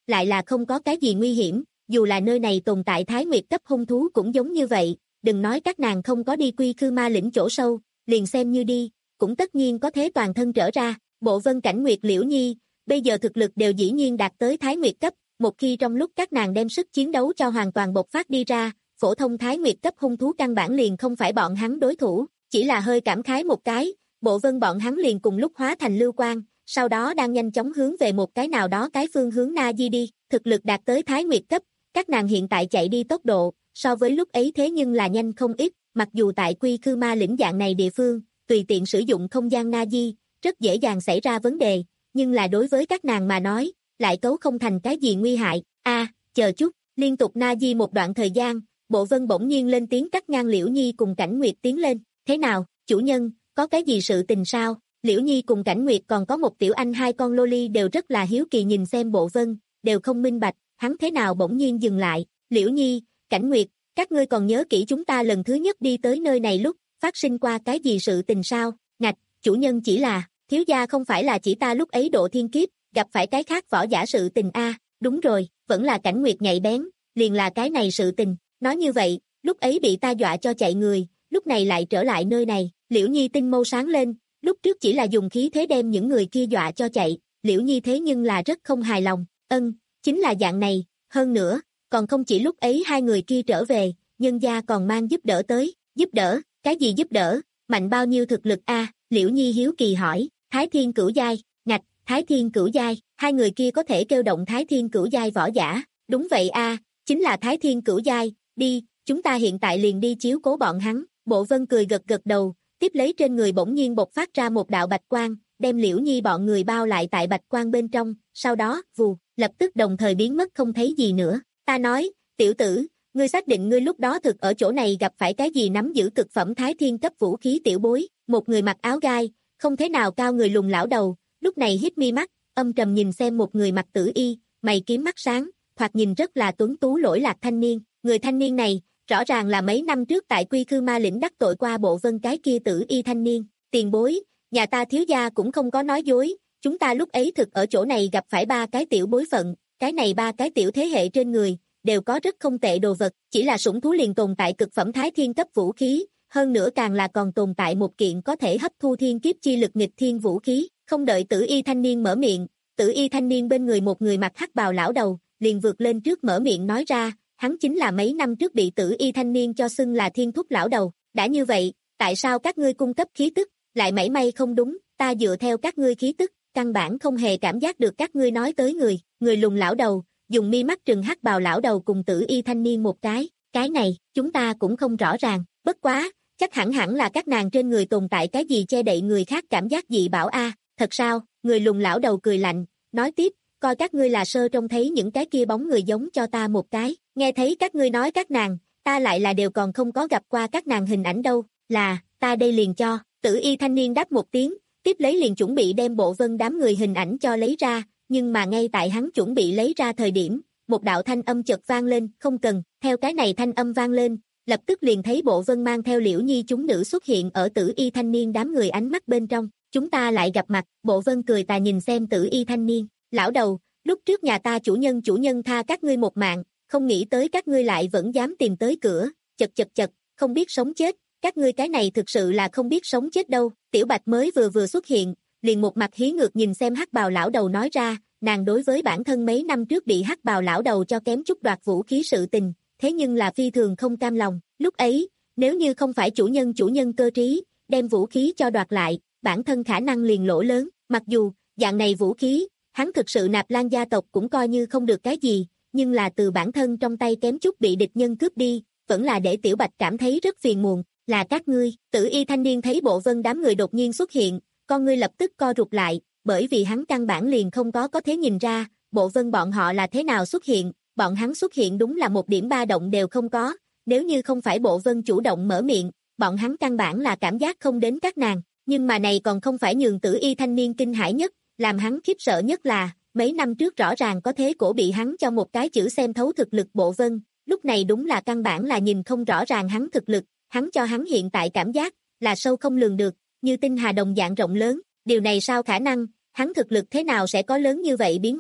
S2: lại là không có cái gì nguy hiểm, dù là nơi này tồn tại Thái Nguyệt cấp hung thú cũng giống như vậy, đừng nói các nàng không có đi Quy Khư Ma lĩnh chỗ sâu, liền xem như đi, cũng tất nhiên có thế toàn thân trở ra, Bộ Vân Cảnh Nguyệt Liễu Nhi, bây giờ thực lực đều dĩ nhiên đạt tới Thái Nguyệt cấp, một khi trong lúc các nàng đem sức chiến đấu cho hoàn toàn bộc phát đi ra, phổ thông Thái Nguyệt cấp hung thú căn bản liền không phải bọn hắn đối thủ, chỉ là hơi cảm khái một cái, Bộ Vân bọn hắn liền cùng lúc hóa thành lưu quang, sau đó đang nhanh chóng hướng về một cái nào đó cái phương hướng Na Di đi, thực lực đạt tới Thái Nguyệt cấp, các nàng hiện tại chạy đi tốc độ, so với lúc ấy thế nhưng là nhanh không ít, mặc dù tại Quy Khư Ma lĩnh dạng này địa phương, tùy tiện sử dụng không gian Na Di, rất dễ dàng xảy ra vấn đề, nhưng là đối với các nàng mà nói, lại cấu không thành cái gì nguy hại, a à, chờ chút, liên tục Na Di một đoạn thời gian, Bộ Vân bỗng nhiên lên tiếng cắt ngang Liễu Nhi cùng Cảnh Nguyệt tiến lên, thế nào, chủ nhân, có cái gì sự tình sao? Liễu Nhi cùng Cảnh Nguyệt còn có một tiểu anh hai con loli đều rất là hiếu kỳ nhìn xem Bộ Vân, đều không minh bạch, hắn thế nào bỗng nhiên dừng lại, Liễu Nhi, Cảnh Nguyệt, các ngươi còn nhớ kỹ chúng ta lần thứ nhất đi tới nơi này lúc, phát sinh qua cái gì sự tình sao? Ngạch, chủ nhân chỉ là, thiếu gia không phải là chỉ ta lúc ấy độ thiên kiếp, gặp phải cái khác võ giả sự tình a, đúng rồi, vẫn là Cảnh Nguyệt nhạy bén, liền là cái này sự tình, nói như vậy, lúc ấy bị ta dọa cho chạy người, lúc này lại trở lại nơi này, Liễu Nhi tinh mâu sáng lên, lúc trước chỉ là dùng khí thế đem những người kia dọa cho chạy, Liễu Nhi thế nhưng là rất không hài lòng, ân, chính là dạng này, hơn nữa, còn không chỉ lúc ấy hai người kia trở về, nhân gia còn mang giúp đỡ tới, giúp đỡ, cái gì giúp đỡ, mạnh bao nhiêu thực lực a? Liễu Nhi hiếu kỳ hỏi, Thái Thiên Cửu Giai, ngạch, Thái Thiên Cửu Giai, hai người kia có thể kêu động Thái Thiên Cửu Giai võ giả, đúng vậy a, chính là Thái Thiên Cửu Giai, đi, chúng ta hiện tại liền đi chiếu cố bọn hắn, Bộ Vân cười gật gật đầu, tiếp lấy trên người bỗng nhiên bộc phát ra một đạo bạch quang, đem Liễu Nhi bọn người bao lại tại bạch quang bên trong, sau đó, vù, lập tức đồng thời biến mất không thấy gì nữa. Ta nói, tiểu tử, ngươi xác định ngươi lúc đó thực ở chỗ này gặp phải cái gì nắm giữ cực phẩm Thái Thiên cấp vũ khí tiểu bối, một người mặc áo gai, không thế nào cao người lùn lão đầu, lúc này hít mi mắt, âm trầm nhìn xem một người mặc tử y, mày kiếm mắt sáng, thoạt nhìn rất là tuấn tú lỗi lạc thanh niên, người thanh niên này, rõ ràng là mấy năm trước tại Quy Khư Ma lĩnh đắc tội qua Bộ Vân cái kia tử y thanh niên, tiền bối, nhà ta thiếu gia cũng không có nói dối, chúng ta lúc ấy thực ở chỗ này gặp phải ba cái tiểu bối phận, cái này ba cái tiểu thế hệ trên người, đều có rất không tệ đồ vật, chỉ là sủng thú liền tồn tại cực phẩm Thái Thiên cấp vũ khí, hơn nữa càng là còn tồn tại một kiện có thể hấp thu thiên kiếp chi lực nghịch thiên vũ khí, không đợi tử y thanh niên mở miệng, tử y thanh niên bên người một người mặc hắc bào lão đầu, liền vượt lên trước mở miệng nói ra, hắn chính là mấy năm trước bị tử y thanh niên cho xưng là thiên thúc lão đầu, đã như vậy, tại sao các ngươi cung cấp khí tức, lại mảy may không đúng, ta dựa theo các ngươi khí tức, căn bản không hề cảm giác được các ngươi nói tới người, người lùn lão đầu, dùng mi mắt trừng hắc bào lão đầu cùng tử y thanh niên một cái, cái này, chúng ta cũng không rõ ràng, bất quá, chắc hẳn hẳn là các nàng trên người tồn tại cái gì che đậy người khác cảm giác dị bảo a, thật sao, người lùn lão đầu cười lạnh, nói tiếp, coi các ngươi là sơ trông thấy những cái kia bóng người giống cho ta một cái, nghe thấy các ngươi nói các nàng, ta lại là đều còn không có gặp qua các nàng hình ảnh đâu, là, ta đây liền cho, tử y thanh niên đáp một tiếng, tiếp lấy liền chuẩn bị đem Bộ Vân đám người hình ảnh cho lấy ra, nhưng mà ngay tại hắn chuẩn bị lấy ra thời điểm, một đạo thanh âm chợt vang lên, không cần, theo cái này thanh âm vang lên, lập tức liền thấy Bộ Vân mang theo Liễu Nhi chúng nữ xuất hiện ở tử y thanh niên đám người ánh mắt bên trong, chúng ta lại gặp mặt, Bộ Vân cười tà nhìn xem tử y thanh niên, lão đầu, lúc trước nhà ta chủ nhân chủ nhân tha các ngươi một mạng, không nghĩ tới các ngươi lại vẫn dám tìm tới cửa, chật chật chật, không biết sống chết, các ngươi cái này thực sự là không biết sống chết đâu, Tiểu Bạch mới vừa vừa xuất hiện, liền một mặt hí ngược nhìn xem hắc bào lão đầu nói ra, nàng đối với bản thân mấy năm trước bị hắc bào lão đầu cho kém chút đoạt vũ khí sự tình, thế nhưng là phi thường không cam lòng, lúc ấy, nếu như không phải chủ nhân chủ nhân cơ trí, đem vũ khí cho đoạt lại, bản thân khả năng liền lỗ lớn, mặc dù, dạng này vũ khí, hắn thực sự Nạp Lan gia tộc cũng coi như không được cái gì, nhưng là từ bản thân trong tay kém chút bị địch nhân cướp đi, vẫn là để Tiểu Bạch cảm thấy rất phiền muộn, là các ngươi, tử y thanh niên thấy Bộ Vân đám người đột nhiên xuất hiện, con ngươi lập tức co rụt lại, bởi vì hắn căn bản liền không có có thể nhìn ra, Bộ Vân bọn họ là thế nào xuất hiện, bọn hắn xuất hiện đúng là một điểm ba động đều không có, nếu như không phải Bộ Vân chủ động mở miệng, bọn hắn căn bản là cảm giác không đến các nàng, nhưng mà này còn không phải nhường tử y thanh niên kinh hãi nhất, làm hắn khiếp sợ nhất là, mấy năm trước rõ ràng có thế cổ bị hắn cho một cái chữ xem thấu thực lực Bộ Vân, lúc này đúng là căn bản là nhìn không rõ ràng hắn thực lực, hắn cho hắn hiện tại cảm giác, là sâu không lường được, như tinh hà đồng dạng rộng lớn, điều này sao khả năng, hắn thực lực thế nào sẽ có lớn như vậy biến hóa,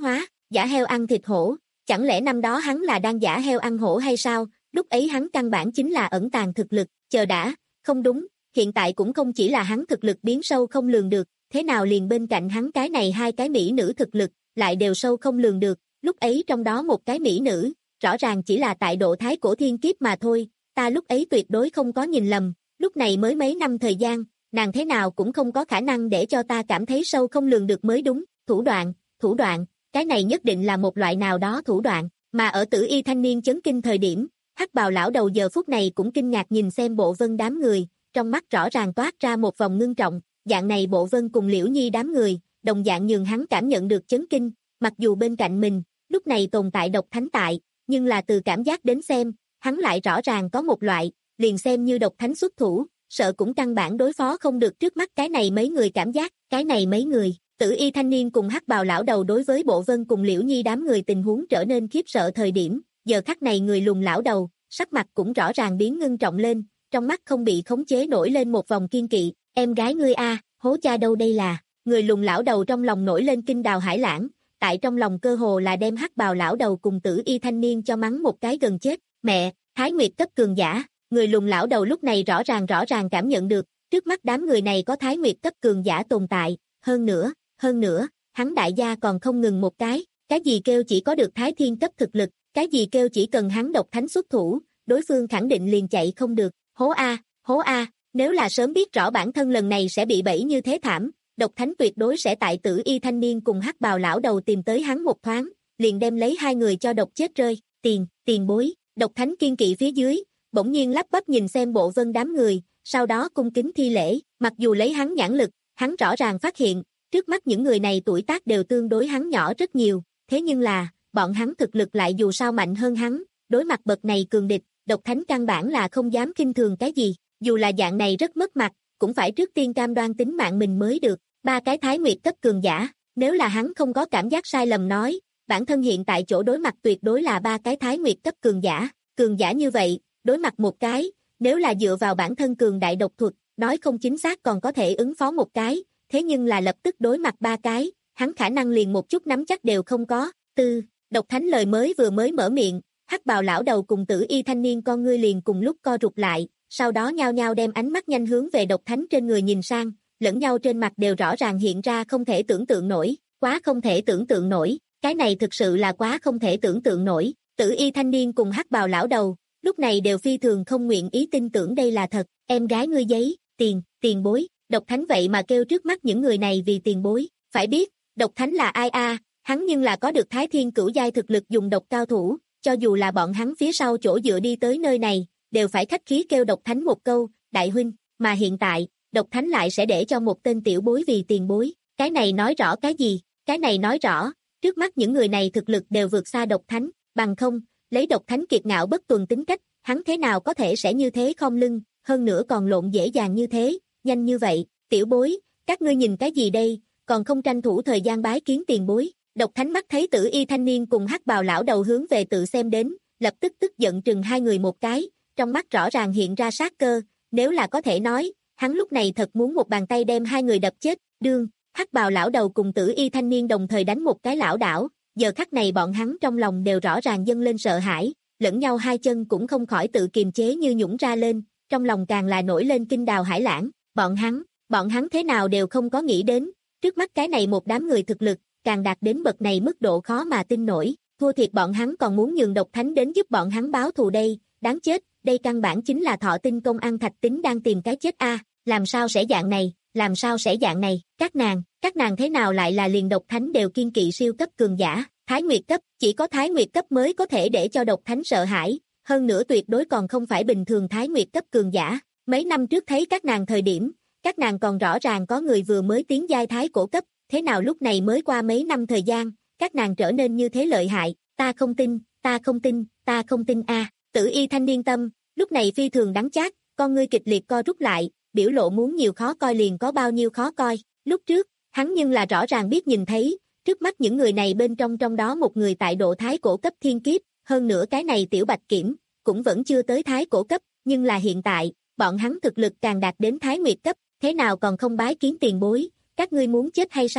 S2: giả heo ăn thịt hổ, chẳng lẽ năm đó hắn là đang giả heo ăn hổ hay sao, lúc ấy hắn căn bản chính là ẩn tàng thực lực, chờ đã, không đúng, hiện tại cũng không chỉ là hắn thực lực biến sâu không lường được, thế nào liền bên cạnh hắn cái này hai cái mỹ nữ thực lực, lại đều sâu không lường được, lúc ấy trong đó một cái mỹ nữ, rõ ràng chỉ là tại độ thái cổ thiên kiếp mà thôi, ta lúc ấy tuyệt đối không có nhìn lầm, lúc này mới mấy năm thời gian, nàng thế nào cũng không có khả năng để cho ta cảm thấy sâu không lường được mới đúng, thủ đoạn, thủ đoạn, cái này nhất định là một loại nào đó thủ đoạn, mà ở Tử Y thanh niên chấn kinh thời điểm, hắc bào lão đầu giờ phút này cũng kinh ngạc nhìn xem Bộ Vân đám người, trong mắt rõ ràng toát ra một vòng ngưng trọng, dạng này Bộ Vân cùng Liễu Nhi đám người, đồng dạng nhường hắn cảm nhận được chấn kinh, mặc dù bên cạnh mình, lúc này tồn tại độc thánh tại, nhưng là từ cảm giác đến xem, hắn lại rõ ràng có một loại, liền xem như độc thánh xuất thủ, sợ cũng căn bản đối phó không được trước mắt cái này mấy người cảm giác, cái này mấy người, Tử Y thanh niên cùng hắc bào lão đầu đối với Bộ Vân cùng Liễu Nhi đám người tình huống trở nên khiếp sợ thời điểm, giờ khắc này người lùn lão đầu, sắc mặt cũng rõ ràng biến ngưng trọng lên, trong mắt không bị khống chế nổi lên một vòng kiên kỵ, em gái ngươi a, hố cha đâu đây là, người lùn lão đầu trong lòng nổi lên kinh đào hải lãng, tại trong lòng cơ hồ là đem hắc bào lão đầu cùng Tử Y thanh niên cho mắng một cái gần chết, mẹ, Thái Nguyệt cấp cường giả, người lùn lão đầu lúc này rõ ràng rõ ràng cảm nhận được, trước mắt đám người này có Thái Nguyệt cấp cường giả tồn tại, hơn nữa, hơn nữa, hắn đại gia còn không ngừng một cái, cái gì kêu chỉ có được Thái Thiên cấp thực lực, cái gì kêu chỉ cần hắn độc thánh xuất thủ, đối phương khẳng định liền chạy không được, hố a, hố a, nếu là sớm biết rõ bản thân lần này sẽ bị bẫy như thế thảm, độc thánh tuyệt đối sẽ tại Tử Y thanh niên cùng hắc bào lão đầu tìm tới hắn một thoáng, liền đem lấy hai người cho độc chết rơi, tiền, tiền bối, độc thánh kiên kỵ phía dưới, bỗng nhiên lắp bắp nhìn xem Bộ Vân đám người, sau đó cung kính thi lễ, mặc dù lấy hắn nhãn lực, hắn rõ ràng phát hiện, trước mắt những người này tuổi tác đều tương đối hắn nhỏ rất nhiều, thế nhưng là, bọn hắn thực lực lại dù sao mạnh hơn hắn, đối mặt bậc này cường địch, độc thánh căn bản là không dám khinh thường cái gì, dù là dạng này rất mất mặt, cũng phải trước tiên cam đoan tính mạng mình mới được, ba cái Thái Nguyệt cấp cường giả, nếu là hắn không có cảm giác sai lầm nói, bản thân hiện tại chỗ đối mặt tuyệt đối là ba cái Thái Nguyệt cấp cường giả, cường giả như vậy, đối mặt một cái, nếu là dựa vào bản thân cường đại độc thuật, nói không chính xác còn có thể ứng phó một cái, thế nhưng là lập tức đối mặt ba cái, hắn khả năng liền một chút nắm chắc đều không có, tư, độc thánh lời mới vừa mới mở miệng, hắc bào lão đầu cùng Tử Y thanh niên con ngươi liền cùng lúc co rụt lại, sau đó nhao nhao đem ánh mắt nhanh hướng về độc thánh trên người nhìn sang, lẫn nhau trên mặt đều rõ ràng hiện ra không thể tưởng tượng nổi, quá không thể tưởng tượng nổi, cái này thực sự là quá không thể tưởng tượng nổi, Tử Y thanh niên cùng hắc bào lão đầu, lúc này đều phi thường không nguyện ý tin tưởng đây là thật, em gái ngươi giấy, tiền, tiền bối, độc thánh vậy mà kêu trước mắt những người này vì tiền bối, phải biết, độc thánh là ai a, hắn nhưng là có được Thái Thiên cửu giai thực lực dùng độc cao thủ, cho dù là bọn hắn phía sau chỗ dựa đi tới nơi này, đều phải khách khí kêu độc thánh một câu, đại huynh, mà hiện tại, độc thánh lại sẽ để cho một tên tiểu bối vì tiền bối, cái này nói rõ cái gì, cái này nói rõ, trước mắt những người này thực lực đều vượt xa độc thánh, bằng không, lấy độc thánh kiệt ngạo bất tuần tính cách, hắn thế nào có thể sẽ như thế khom lưng, hơn nữa còn lộn dễ dàng như thế, nhanh như vậy, tiểu bối, các ngươi nhìn cái gì đây, còn không tranh thủ thời gian bái kiến tiền bối, độc thánh mắt thấy Tử Y thanh niên cùng hắc bào lão đầu hướng về tự xem đến, lập tức tức giận trừng hai người một cái, trong mắt rõ ràng hiện ra sát cơ, nếu là có thể nói, hắn lúc này thật muốn một bàn tay đem hai người đập chết, đương, hắc bào lão đầu cùng Tử Y thanh niên đồng thời đánh một cái lão đảo, giờ khắc này bọn hắn trong lòng đều rõ ràng dâng lên sợ hãi, lẫn nhau hai chân cũng không khỏi tự kiềm chế như nhũng ra lên, trong lòng càng là nổi lên kinh đào hải lãng, bọn hắn, bọn hắn thế nào đều không có nghĩ đến, trước mắt cái này một đám người thực lực, càng đạt đến bậc này mức độ khó mà tin nổi, thua thiệt bọn hắn còn muốn nhường độc thánh đến giúp bọn hắn báo thù đây, đáng chết, đây căn bản chính là thọ tinh công ăn thạch tính đang tìm cái chết a, làm sao sẽ dạng này, làm sao sẽ dạng này, các nàng, các nàng thế nào lại là liền độc thánh đều kiên kỵ siêu cấp cường giả, Thái Nguyệt cấp, chỉ có Thái Nguyệt cấp mới có thể để cho độc thánh sợ hãi, hơn nữa tuyệt đối còn không phải bình thường Thái Nguyệt cấp cường giả, mấy năm trước thấy các nàng thời điểm, các nàng còn rõ ràng có người vừa mới tiến giai Thái cổ cấp, thế nào lúc này mới qua mấy năm thời gian, các nàng trở nên như thế lợi hại, ta không tin, ta không tin, ta không tin a. Tử Y thanh niên tâm, lúc này phi thường đắng chát, con ngươi kịch liệt co rút lại, biểu lộ muốn nhiều khó coi liền có bao nhiêu khó coi, lúc trước, hắn nhưng là rõ ràng biết nhìn thấy, trước mắt những người này bên trong trong đó một người tại độ Thái cổ cấp thiên kiếp, hơn nữa cái này tiểu bạch kiểm, cũng vẫn chưa tới Thái cổ cấp, nhưng là hiện tại, bọn hắn thực lực càng đạt đến Thái Nguyệt cấp, thế nào còn không bái kiến tiền bối, các ngươi muốn chết hay sao,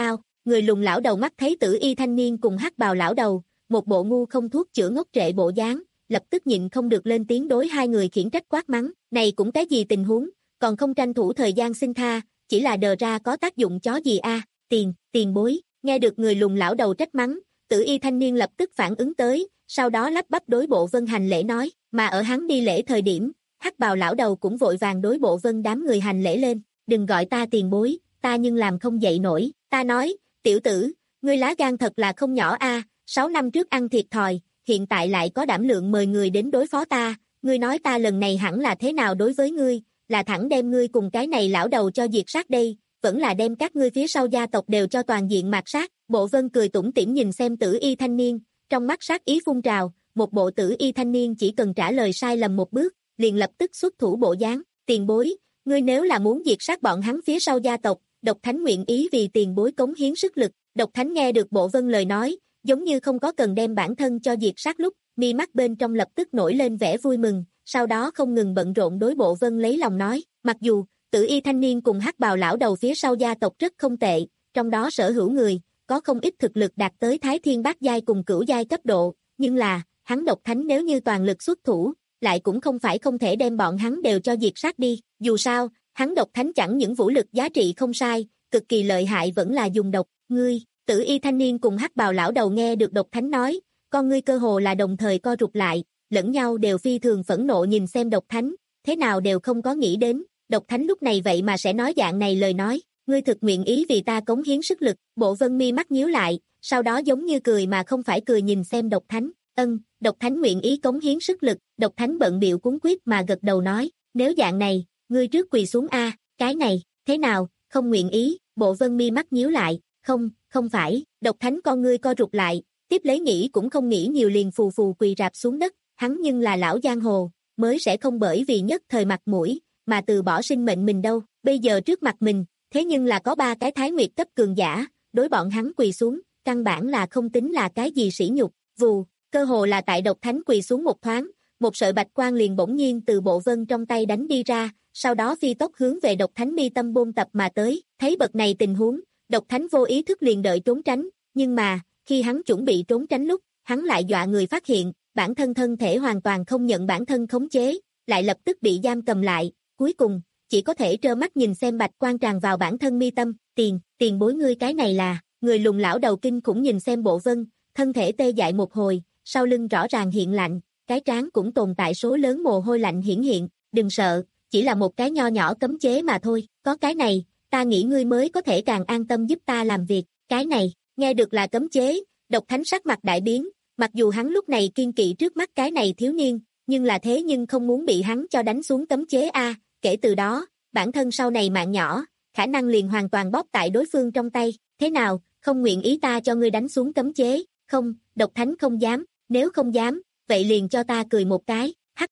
S2: người lùn lão đầu mắt thấy Tử Y thanh niên cùng hắc bào lão đầu, một bộ ngu không thuốc chữa ngốc trệ bộ dáng, lập tức nhịn không được lên tiếng đối hai người khiển trách quát mắng, này cũng cái gì tình huống, còn không tranh thủ thời gian xin tha, chỉ là đờ ra có tác dụng chó gì a, tiền, tiền bối, nghe được người lùn lão đầu trách mắng, Tử Y thanh niên lập tức phản ứng tới, sau đó lắp bắp đối Bộ Vân hành lễ nói, mà ở hắn đi lễ thời điểm, hắc bào lão đầu cũng vội vàng đối Bộ Vân đám người hành lễ lên, đừng gọi ta tiền bối, ta nhưng làm không dậy nổi, ta nói, tiểu tử, ngươi lá gan thật là không nhỏ a, sáu năm trước ăn thiệt thòi, hiện tại lại có đảm lượng mời người đến đối phó ta, ngươi nói ta lần này hẳn là thế nào đối với ngươi, là thẳng đem ngươi cùng cái này lão đầu cho diệt sát đây, vẫn là đem các ngươi phía sau gia tộc đều cho toàn diện mạt sát. Bộ Vân cười tủm tỉm nhìn xem Tử Y thanh niên, trong mắt sát ý phun trào, một bộ Tử Y thanh niên chỉ cần trả lời sai lầm một bước, liền lập tức xuất thủ bộ dáng, tiền bối, ngươi nếu là muốn diệt sát bọn hắn phía sau gia tộc, Độc Thánh nguyện ý vì tiền bối cống hiến sức lực. Độc Thánh nghe được Bộ Vân lời nói, giống như không có cần đem bản thân cho diệt sát lúc, mi mắt bên trong lập tức nổi lên vẻ vui mừng, sau đó không ngừng bận rộn đối Bộ Vân lấy lòng nói, mặc dù Tử Y thanh niên cùng hắc bào lão đầu phía sau gia tộc rất không tệ, trong đó sở hữu người có không ít thực lực đạt tới Thái Thiên Bát giai cùng Cửu giai cấp độ, nhưng là, hắn Độc Thánh nếu như toàn lực xuất thủ, lại cũng không phải không thể đem bọn hắn đều cho diệt sát đi, dù sao, hắn Độc Thánh chẳng những vũ lực giá trị không sai, cực kỳ lợi hại vẫn là dùng độc, ngươi, Tử Y thanh niên cùng hắc bào lão đầu nghe được Độc Thánh nói, con ngươi cơ hồ là đồng thời co rụt lại, lẫn nhau đều phi thường phẫn nộ nhìn xem Độc Thánh, thế nào đều không có nghĩ đến, Độc Thánh lúc này vậy mà sẽ nói dạng này lời nói, ngươi thực nguyện ý vì ta cống hiến sức lực, Bộ Vân mi mắt nhíu lại, sau đó giống như cười mà không phải cười nhìn xem Độc Thánh, ân, Độc Thánh nguyện ý cống hiến sức lực, Độc Thánh bận bịu cuống quýt mà gật đầu nói, nếu dạng này, ngươi trước quỳ xuống a, cái này, thế nào, không nguyện ý, Bộ Vân mi mắt nhíu lại, không, không phải, Độc Thánh con ngươi co rụt lại, tiếp lấy nghĩ cũng không nghĩ nhiều liền phù phù quỳ rạp xuống đất, hắn nhưng là lão giang hồ, mới sẽ không bởi vì nhất thời mặt mũi, mà từ bỏ sinh mệnh mình đâu, bây giờ trước mặt mình, thế nhưng là có ba cái Thái Nguyệt cấp cường giả, đối bọn hắn quỳ xuống, căn bản là không tính là cái gì sỉ nhục, vù, cơ hồ là tại Độc Thánh quỳ xuống một thoáng, một sợi bạch quang liền bỗng nhiên từ Bộ Vân trong tay đánh đi ra, sau đó phi tốc hướng về Độc Thánh mi tâm bôn tập mà tới, thấy bậc này tình huống, Độc Thánh vô ý thức liền đợi trốn tránh, nhưng mà, khi hắn chuẩn bị trốn tránh lúc, hắn lại dọa người phát hiện, bản thân thân thể hoàn toàn không nhận bản thân khống chế, lại lập tức bị giam cầm lại, cuối cùng, chỉ có thể trơ mắt nhìn xem bạch quang tràn vào bản thân mi tâm, tiền, tiền bối ngươi cái này là, người lùn lão đầu kinh cũng nhìn xem Bộ Vân, thân thể tê dại một hồi, sau lưng rõ ràng hiện lạnh, cái trán cũng tồn tại số lớn mồ hôi lạnh hiển hiện, đừng sợ, chỉ là một cái nho nhỏ cấm chế mà thôi, có cái này, ta nghĩ ngươi mới có thể càng an tâm giúp ta làm việc, cái này, nghe được là cấm chế, Độc Thánh sắc mặt đại biến, mặc dù hắn lúc này kiên kỵ trước mắt cái này thiếu niên, nhưng là thế nhưng không muốn bị hắn cho đánh xuống cấm chế a, kể từ đó, bản thân sau này mạng nhỏ, khả năng liền hoàn toàn bóp tại đối phương trong tay, thế nào, không nguyện ý ta cho ngươi đánh xuống cấm chế, không, Độc Thánh không dám, nếu không dám, vậy liền cho ta cười một cái, hắc.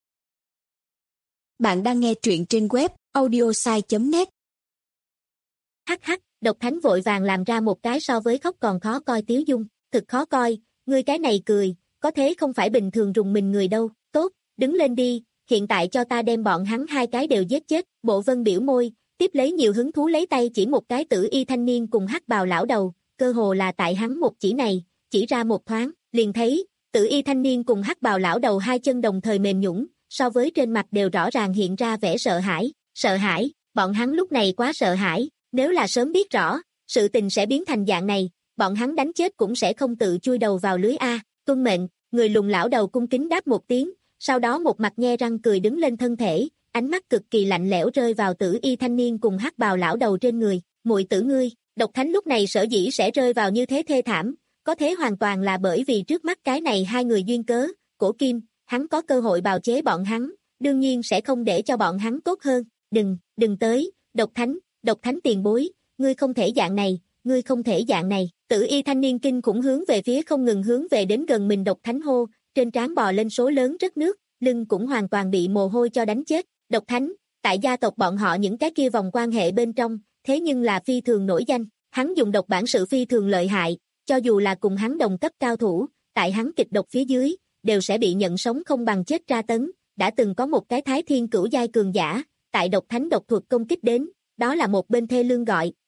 S3: Bạn đang nghe truyện trên web audiosai chấm net.
S2: Hắc hắc, Độc Thánh vội vàng làm ra một cái so với khóc còn khó coi tiếu dung, thực khó coi, ngươi cái này cười, có thế không phải bình thường rùng mình người đâu, tốt, đứng lên đi, hiện tại cho ta đem bọn hắn hai cái đều giết chết, Bộ Vân biểu môi, tiếp lấy nhiều hứng thú lấy tay chỉ một cái Tử Y thanh niên cùng hắc bào lão đầu, cơ hồ là tại hắn một chỉ này, chỉ ra một thoáng, liền thấy, Tử Y thanh niên cùng hắc bào lão đầu hai chân đồng thời mềm nhũn, so với trên mặt đều rõ ràng hiện ra vẻ sợ hãi, sợ hãi, bọn hắn lúc này quá sợ hãi, nếu là sớm biết rõ, sự tình sẽ biến thành dạng này, bọn hắn đánh chết cũng sẽ không tự chui đầu vào lưới a, tuân mệnh, người lùn lão đầu cung kính đáp một tiếng, sau đó một mặt nhe răng cười đứng lên thân thể, ánh mắt cực kỳ lạnh lẽo rơi vào Tử Y thanh niên cùng hắc bào lão đầu trên người, muội tử ngươi, Độc Thánh lúc này sở dĩ sẽ rơi vào như thế thê thảm, có thế hoàn toàn là bởi vì trước mắt cái này hai người duyên cớ, Cổ Kim, hắn có cơ hội bào chế bọn hắn, đương nhiên sẽ không để cho bọn hắn tốt hơn, đừng, đừng tới, Độc Thánh, Độc Thánh tiền bối, ngươi không thể dạng này, ngươi không thể dạng này, Tử Y thanh niên kinh khủng hướng về phía không ngừng hướng về đến gần mình Độc Thánh hô, trên trán bò lên số lớn rất nước, lưng cũng hoàn toàn bị mồ hôi cho đánh chết, Độc Thánh, tại gia tộc bọn họ những cái kia vòng quan hệ bên trong, thế nhưng là phi thường nổi danh, hắn dùng độc bản sự phi thường lợi hại, cho dù là cùng hắn đồng cấp cao thủ, tại hắn kịch độc phía dưới, đều sẽ bị nhận sống không bằng chết tra tấn, đã từng có một cái Thái Thiên cửu giai cường giả, tại Độc Thánh độc thuật công kích đến, đó là một bên thê lương gọi,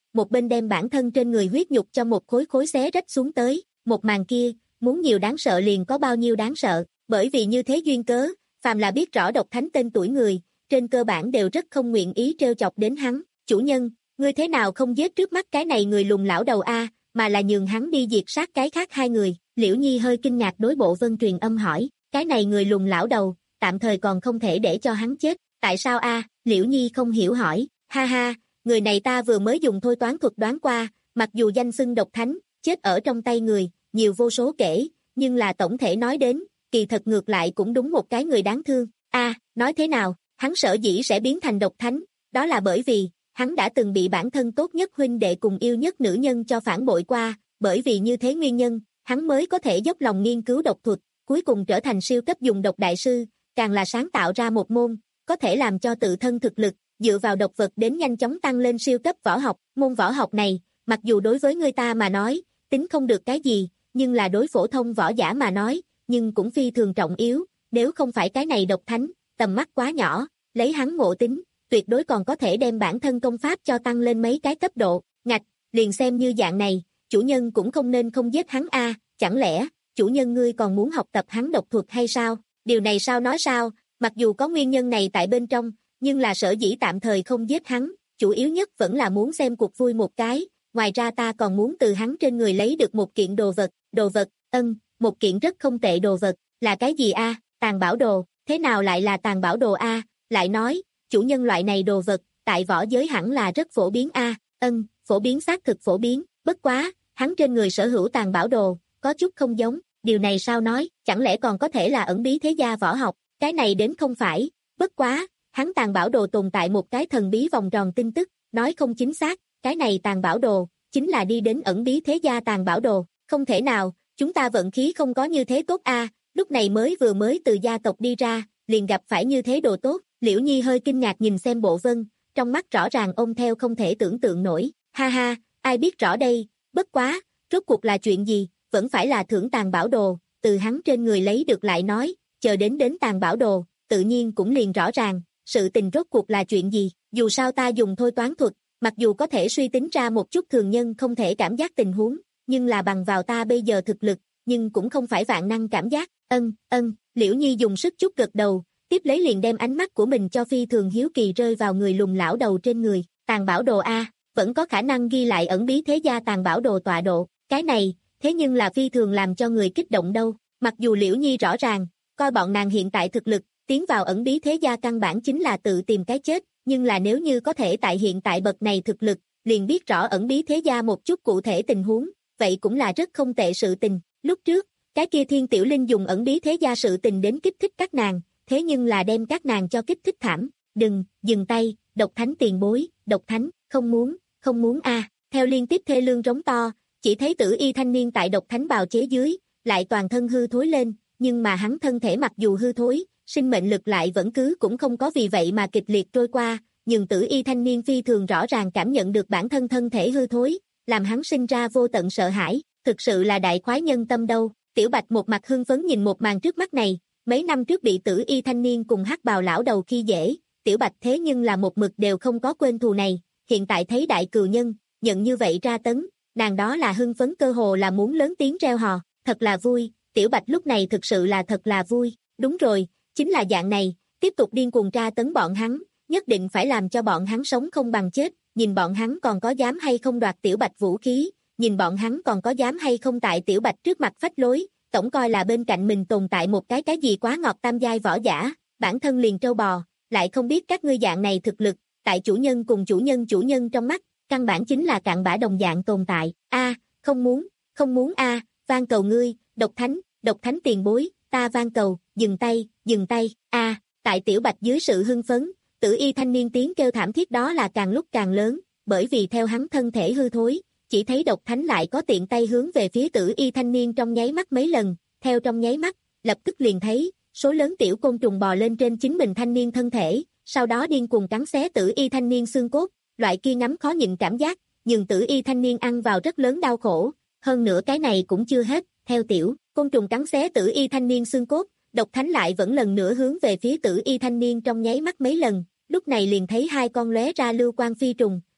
S2: một bên đem bản thân trên người huyết nhục cho một khối khối xé rách xuống tới, một màn kia, muốn nhiều đáng sợ liền có bao nhiêu đáng sợ, bởi vì như thế duyên cớ, phàm là biết rõ độc thánh tên tuổi người, trên cơ bản đều rất không nguyện ý trêu chọc đến hắn, chủ nhân, ngươi thế nào không giết trước mắt cái này người lùn lão đầu a, mà là nhường hắn đi diệt sát cái khác hai người, Liễu Nhi hơi kinh ngạc đối Bộ Vân truyền âm hỏi, cái này người lùn lão đầu, tạm thời còn không thể để cho hắn chết, tại sao a? Liễu Nhi không hiểu hỏi, ha ha, người này ta vừa mới dùng thôi toán thuật đoán qua, mặc dù danh xưng độc thánh, chết ở trong tay người, nhiều vô số kể, nhưng là tổng thể nói đến, kỳ thật ngược lại cũng đúng một cái người đáng thương, a, nói thế nào, hắn sở dĩ sẽ biến thành độc thánh, đó là bởi vì, hắn đã từng bị bản thân tốt nhất huynh đệ cùng yêu nhất nữ nhân cho phản bội qua, bởi vì như thế nguyên nhân, hắn mới có thể dốc lòng nghiên cứu độc thuật, cuối cùng trở thành siêu cấp dùng độc đại sư, càng là sáng tạo ra một môn, có thể làm cho tự thân thực lực, dựa vào độc vật đến nhanh chóng tăng lên siêu cấp võ học, môn võ học này, mặc dù đối với người ta mà nói, tính không được cái gì, nhưng là đối phổ thông võ giả mà nói, nhưng cũng phi thường trọng yếu, nếu không phải cái này độc thánh, tầm mắt quá nhỏ, lấy hắn ngộ tính, tuyệt đối còn có thể đem bản thân công pháp cho tăng lên mấy cái cấp độ, ngạch, liền xem như dạng này, chủ nhân cũng không nên không giết hắn a, chẳng lẽ, chủ nhân ngươi còn muốn học tập hắn độc thuật hay sao, điều này sao nói sao, mặc dù có nguyên nhân này tại bên trong, nhưng là sở dĩ tạm thời không giết hắn, chủ yếu nhất vẫn là muốn xem cuộc vui một cái, ngoài ra ta còn muốn từ hắn trên người lấy được một kiện đồ vật, đồ vật, ân, một kiện rất không tệ đồ vật, là cái gì a? Tàn bảo đồ, thế nào lại là tàn bảo đồ a? Lại nói, chủ nhân loại này đồ vật, tại võ giới hẳn là rất phổ biến a, ân, phổ biến xác thực phổ biến, bất quá, hắn trên người sở hữu tàn bảo đồ, có chút không giống, điều này sao nói, chẳng lẽ còn có thể là ẩn bí thế gia võ học, cái này đến không phải, bất quá, hắn tàn bảo đồ tồn tại một cái thần bí vòng tròn tin tức, nói không chính xác, cái này tàn bảo đồ, chính là đi đến ẩn bí thế gia tàn bảo đồ, không thể nào, chúng ta vận khí không có như thế tốt a, lúc này mới vừa mới từ gia tộc đi ra, liền gặp phải như thế đồ tốt, Liễu Nhi hơi kinh ngạc nhìn xem Bộ Vân, trong mắt rõ ràng ôm theo không thể tưởng tượng nổi, ha ha, ai biết rõ đây, bất quá, rốt cuộc là chuyện gì, vẫn phải là thưởng tàn bảo đồ, từ hắn trên người lấy được lại nói, chờ đến đến tàn bảo đồ, tự nhiên cũng liền rõ ràng, sự tình rốt cuộc là chuyện gì, dù sao ta dùng thôi toán thuật, mặc dù có thể suy tính ra một chút thường nhân không thể cảm giác tình huống, nhưng là bằng vào ta bây giờ thực lực, nhưng cũng không phải vạn năng cảm giác, ân, ân, Liễu Nhi dùng sức chút gật đầu, tiếp lấy liền đem ánh mắt của mình cho phi thường hiếu kỳ rơi vào người lùn lão đầu trên người, tàn bảo đồ a, vẫn có khả năng ghi lại ẩn bí thế gia tàn bảo đồ tọa độ, cái này, thế nhưng là phi thường làm cho người kích động đâu, mặc dù Liễu Nhi rõ ràng, coi bọn nàng hiện tại thực lực, tiến vào ẩn bí thế gia căn bản chính là tự tìm cái chết, nhưng là nếu như có thể tại hiện tại bậc này thực lực, liền biết rõ ẩn bí thế gia một chút cụ thể tình huống, vậy cũng là rất không tệ sự tình, lúc trước, cái kia Thiên Tiểu Linh dùng ẩn bí thế gia sự tình đến kích thích các nàng, thế nhưng là đem các nàng cho kích thích thảm, đừng, dừng tay, độc thánh tiền bối, độc thánh, không muốn, không muốn a, theo liên tiếp thê lương rống to, chỉ thấy tử y thanh niên tại độc thánh bào chế dưới, lại toàn thân hư thối lên, nhưng mà hắn thân thể mặc dù hư thối, sinh mệnh lực lại vẫn cứ cũng không có vì vậy mà kịch liệt trôi qua, nhưng tử y thanh niên phi thường rõ ràng cảm nhận được bản thân thân thể hư thối, làm hắn sinh ra vô tận sợ hãi, thực sự là đại khoái nhân tâm đâu. Tiểu Bạch một mặt hưng phấn nhìn một màn trước mắt này, mấy năm trước bị tử y thanh niên cùng hắc bào lão đầu khi dễ, Tiểu Bạch thế nhưng là một mực đều không có quên thù này, hiện tại thấy đại cừu nhân, nhận như vậy ra tấn, nàng đó là hưng phấn cơ hồ là muốn lớn tiếng reo hò, thật là vui, Tiểu Bạch lúc này thực sự là thật là vui, đúng rồi, chính là dạng này, tiếp tục điên cuồng tra tấn bọn hắn, nhất định phải làm cho bọn hắn sống không bằng chết, nhìn bọn hắn còn có dám hay không đoạt Tiểu Bạch vũ khí, nhìn bọn hắn còn có dám hay không tại Tiểu Bạch trước mặt phách lối, tổng coi là bên cạnh mình tồn tại một cái cái gì quá ngọt tam giai võ giả, bản thân liền trâu bò, lại không biết các ngươi dạng này thực lực, tại chủ nhân cùng chủ nhân chủ nhân trong mắt, căn bản chính là cặn bã đồng dạng tồn tại, a, không muốn, không muốn a, à, van cầu ngươi, độc thánh, độc thánh tiền bối, ta van cầu, dừng tay, dừng tay, a, à, tại Tiểu Bạch dưới sự hưng phấn, tử y thanh niên tiếng kêu thảm thiết đó là càng lúc càng lớn, bởi vì theo hắn thân thể hư thối, chỉ thấy độc thánh lại có tiện tay hướng về phía tử y thanh niên trong nháy mắt mấy lần, theo trong nháy mắt, lập tức liền thấy, số lớn tiểu côn trùng bò lên trên chính mình thanh niên thân thể, sau đó điên cuồng cắn xé tử y thanh niên xương cốt, loại kia ngắm khó nhịn cảm giác, nhưng tử y thanh niên ăn vào rất lớn đau khổ, hơn nữa cái này cũng chưa hết, theo tiểu côn trùng cắn xé tử y thanh niên xương cốt, độc thánh lại vẫn lần nữa hướng về phía tử y thanh niên trong nháy mắt mấy lần, lúc này liền thấy hai con lóe ra lưu quang phi trùng,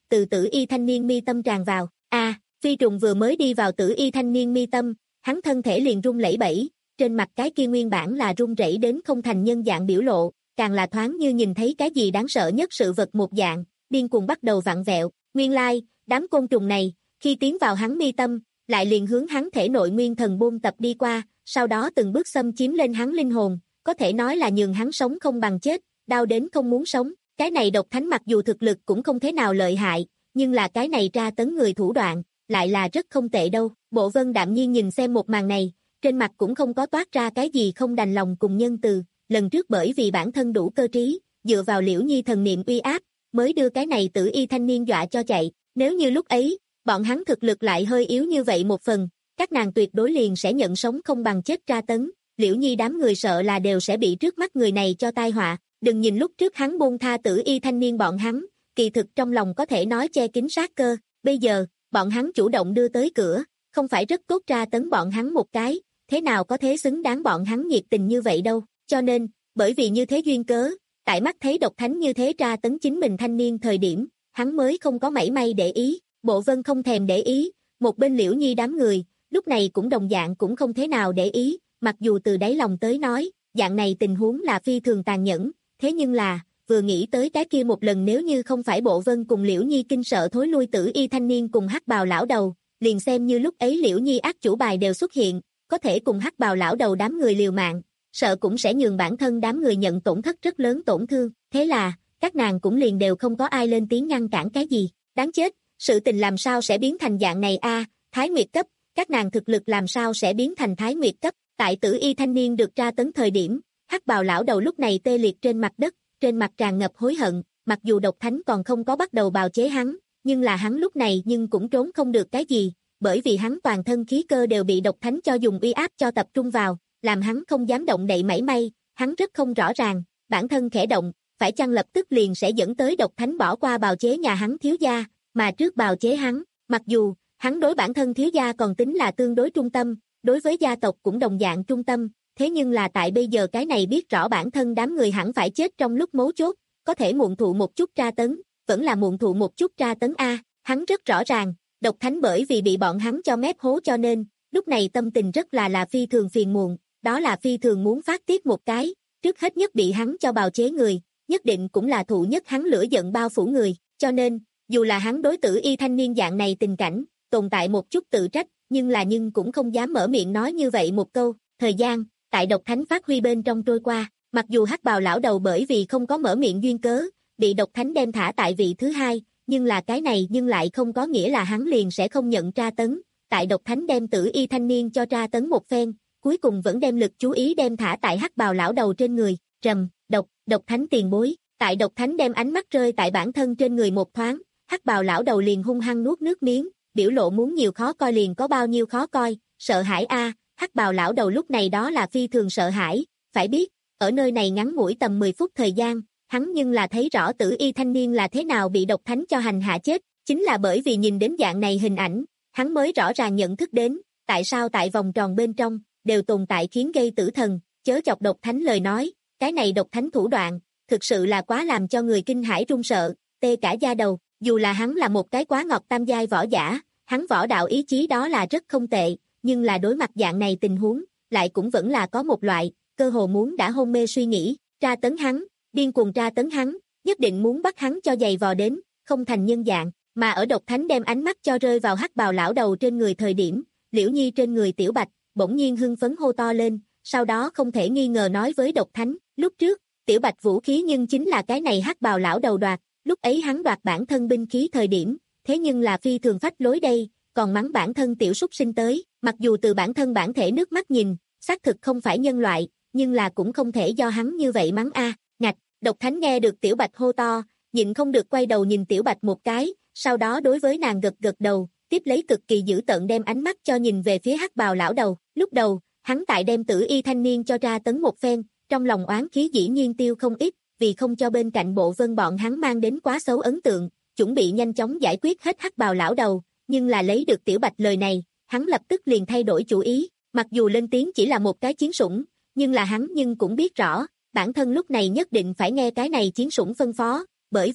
S2: từ tử y thanh niên mi tâm tràn vào. A, phi trùng vừa mới đi vào tử y thanh niên mi tâm, hắn thân thể liền rung lẩy bẩy, trên mặt cái kia nguyên bản là run rẩy đến không thành nhân dạng biểu lộ, càng là thoáng như nhìn thấy cái gì đáng sợ nhất sự vật một dạng, điên cuồng bắt đầu vặn vẹo. Nguyên lai, đám côn trùng này, khi tiến vào hắn mi tâm, lại liền hướng hắn thể nội nguyên thần buôn tập đi qua, sau đó từng bước xâm chiếm lên hắn linh hồn, có thể nói là nhường hắn sống không bằng chết, đau đến không muốn sống. Cái này độc thánh mặc dù thực lực cũng không thế nào lợi hại, nhưng là cái này tra tấn người thủ đoạn, lại là rất không tệ đâu. Bộ Vân đạm nhiên nhìn xem một màn này, trên mặt cũng không có toát ra cái gì không đành lòng cùng nhân từ, lần trước bởi vì bản thân đủ cơ trí, dựa vào Liễu Nhi thần niệm uy áp, mới đưa cái này tử y thanh niên dọa cho chạy, nếu như lúc ấy, bọn hắn thực lực lại hơi yếu như vậy một phần, các nàng tuyệt đối liền sẽ nhận sống không bằng chết tra tấn, Liễu Nhi đám người sợ là đều sẽ bị trước mắt người này cho tai họa. Đừng nhìn lúc trước hắn buông tha tử y thanh niên bọn hắn, kỳ thực trong lòng có thể nói che kín sát cơ, bây giờ, bọn hắn chủ động đưa tới cửa, không phải rất tốt tra tấn bọn hắn một cái, thế nào có thế xứng đáng bọn hắn nhiệt tình như vậy đâu, cho nên, bởi vì như thế duyên cớ, tại mắt thấy độc thánh như thế tra tấn chính mình thanh niên thời điểm, hắn mới không có mảy may để ý. Bộ Vân không thèm để ý, một bên Liễu Nhi đám người, lúc này cũng đồng dạng cũng không thế nào để ý, mặc dù từ đáy lòng tới nói, dạng này tình huống là phi thường tàn nhẫn, thế nhưng là, vừa nghĩ tới cái kia một lần nếu như không phải Bộ Vân cùng Liễu Nhi kinh sợ thối lui tử y thanh niên cùng hắc bào lão đầu, liền xem như lúc ấy Liễu Nhi ác chủ bài đều xuất hiện, có thể cùng hắc bào lão đầu đám người liều mạng, sợ cũng sẽ nhường bản thân đám người nhận tổn thất rất lớn tổn thương, thế là, các nàng cũng liền đều không có ai lên tiếng ngăn cản cái gì, đáng chết, sự tình làm sao sẽ biến thành dạng này a, Thái Nguyệt cấp, các nàng thực lực làm sao sẽ biến thành Thái Nguyệt cấp, tại tử y thanh niên được tra tấn thời điểm, hắc bào lão đầu lúc này tê liệt trên mặt đất, trên mặt tràn ngập hối hận, mặc dù độc thánh còn không có bắt đầu bào chế hắn, nhưng là hắn lúc này nhưng cũng trốn không được cái gì, bởi vì hắn toàn thân khí cơ đều bị độc thánh cho dùng uy áp cho tập trung vào, làm hắn không dám động đậy mảy may, hắn rất không rõ ràng, bản thân khẽ động, phải chăng lập tức liền sẽ dẫn tới độc thánh bỏ qua bào chế nhà hắn thiếu gia, mà trước bào chế hắn, mặc dù, hắn đối bản thân thiếu gia còn tính là tương đối trung tâm, đối với gia tộc cũng đồng dạng trung tâm, thế nhưng là tại bây giờ cái này biết rõ bản thân đám người hẳn phải chết trong lúc mấu chốt, có thể muộn thụ một chút tra tấn, vẫn là muộn thụ một chút tra tấn a, hắn rất rõ ràng, độc thánh bởi vì bị bọn hắn cho mép hố cho nên, lúc này tâm tình rất là là phi thường phiền muộn, đó là phi thường muốn phát tiết một cái, trước hết nhất bị hắn cho bào chế người, nhất định cũng là thụ nhất hắn lửa giận bao phủ người, cho nên, dù là hắn đối tử y thanh niên dạng này tình cảnh, tồn tại một chút tự trách, nhưng là nhưng cũng không dám mở miệng nói như vậy một câu, thời gian, tại độc thánh phát huy bên trong trôi qua, mặc dù hắc bào lão đầu bởi vì không có mở miệng duyên cớ, bị độc thánh đem thả tại vị thứ hai, nhưng là cái này nhưng lại không có nghĩa là hắn liền sẽ không nhận tra tấn, tại độc thánh đem tử y thanh niên cho tra tấn một phen, cuối cùng vẫn đem lực chú ý đem thả tại hắc bào lão đầu trên người, trầm, độc, độc thánh tiền bối, tại độc thánh đem ánh mắt rơi tại bản thân trên người một thoáng, hắc bào lão đầu liền hung hăng nuốt nước miếng, biểu lộ muốn nhiều khó coi liền có bao nhiêu khó coi, sợ hãi a, hắc bào lão đầu lúc này đó là phi thường sợ hãi, phải biết, ở nơi này ngắn ngủi tầm mười phút thời gian, hắn nhưng là thấy rõ tử y thanh niên là thế nào bị độc thánh cho hành hạ chết, chính là bởi vì nhìn đến dạng này hình ảnh, hắn mới rõ ràng nhận thức đến, tại sao tại vòng tròn bên trong, đều tồn tại khiến gây tử thần, chớ chọc độc thánh lời nói, cái này độc thánh thủ đoạn, thực sự là quá làm cho người kinh hãi run sợ, tê cả da đầu, dù là hắn là một cái quá ngọt tam giai võ giả, hắn võ đạo ý chí đó là rất không tệ, nhưng là đối mặt dạng này tình huống, lại cũng vẫn là có một loại, cơ hồ muốn đã hôn mê suy nghĩ, tra tấn hắn, điên cuồng tra tấn hắn, nhất định muốn bắt hắn cho giày vò đến, không thành nhân dạng, mà ở độc thánh đem ánh mắt cho rơi vào hắc bào lão đầu trên người thời điểm, Liễu Nhi trên người Tiểu Bạch, bỗng nhiên hưng phấn hô to lên, sau đó không thể nghi ngờ nói với độc thánh, lúc trước, Tiểu Bạch vũ khí nhưng chính là cái này hắc bào lão đầu đoạt, lúc ấy hắn đoạt bản thân binh khí thời điểm, thế nhưng là phi thường phách lối đây, còn mắng bản thân tiểu súc sinh tới, mặc dù từ bản thân bản thể nước mắt nhìn, xác thực không phải nhân loại, nhưng là cũng không thể do hắn như vậy mắng a, ngạch, độc thánh nghe được Tiểu Bạch hô to, nhịn không được quay đầu nhìn Tiểu Bạch một cái, sau đó đối với nàng gật gật đầu, tiếp lấy cực kỳ dữ tợn đem ánh mắt cho nhìn về phía hắc bào lão đầu, lúc đầu, hắn tại đem tử y thanh niên cho tra tấn một phen, trong lòng oán khí dĩ nhiên tiêu không ít, vì không cho bên cạnh Bộ Vân bọn hắn mang đến quá xấu ấn tượng, chuẩn bị nhanh chóng giải quyết hết hắc bào lão đầu, nhưng là lấy được Tiểu Bạch lời này, hắn lập tức liền thay đổi chủ ý, mặc dù lên tiếng chỉ là một cái chiến sủng, nhưng là hắn nhưng cũng biết rõ, bản thân lúc này nhất định phải nghe cái này chiến sủng phân phó, bởi vì,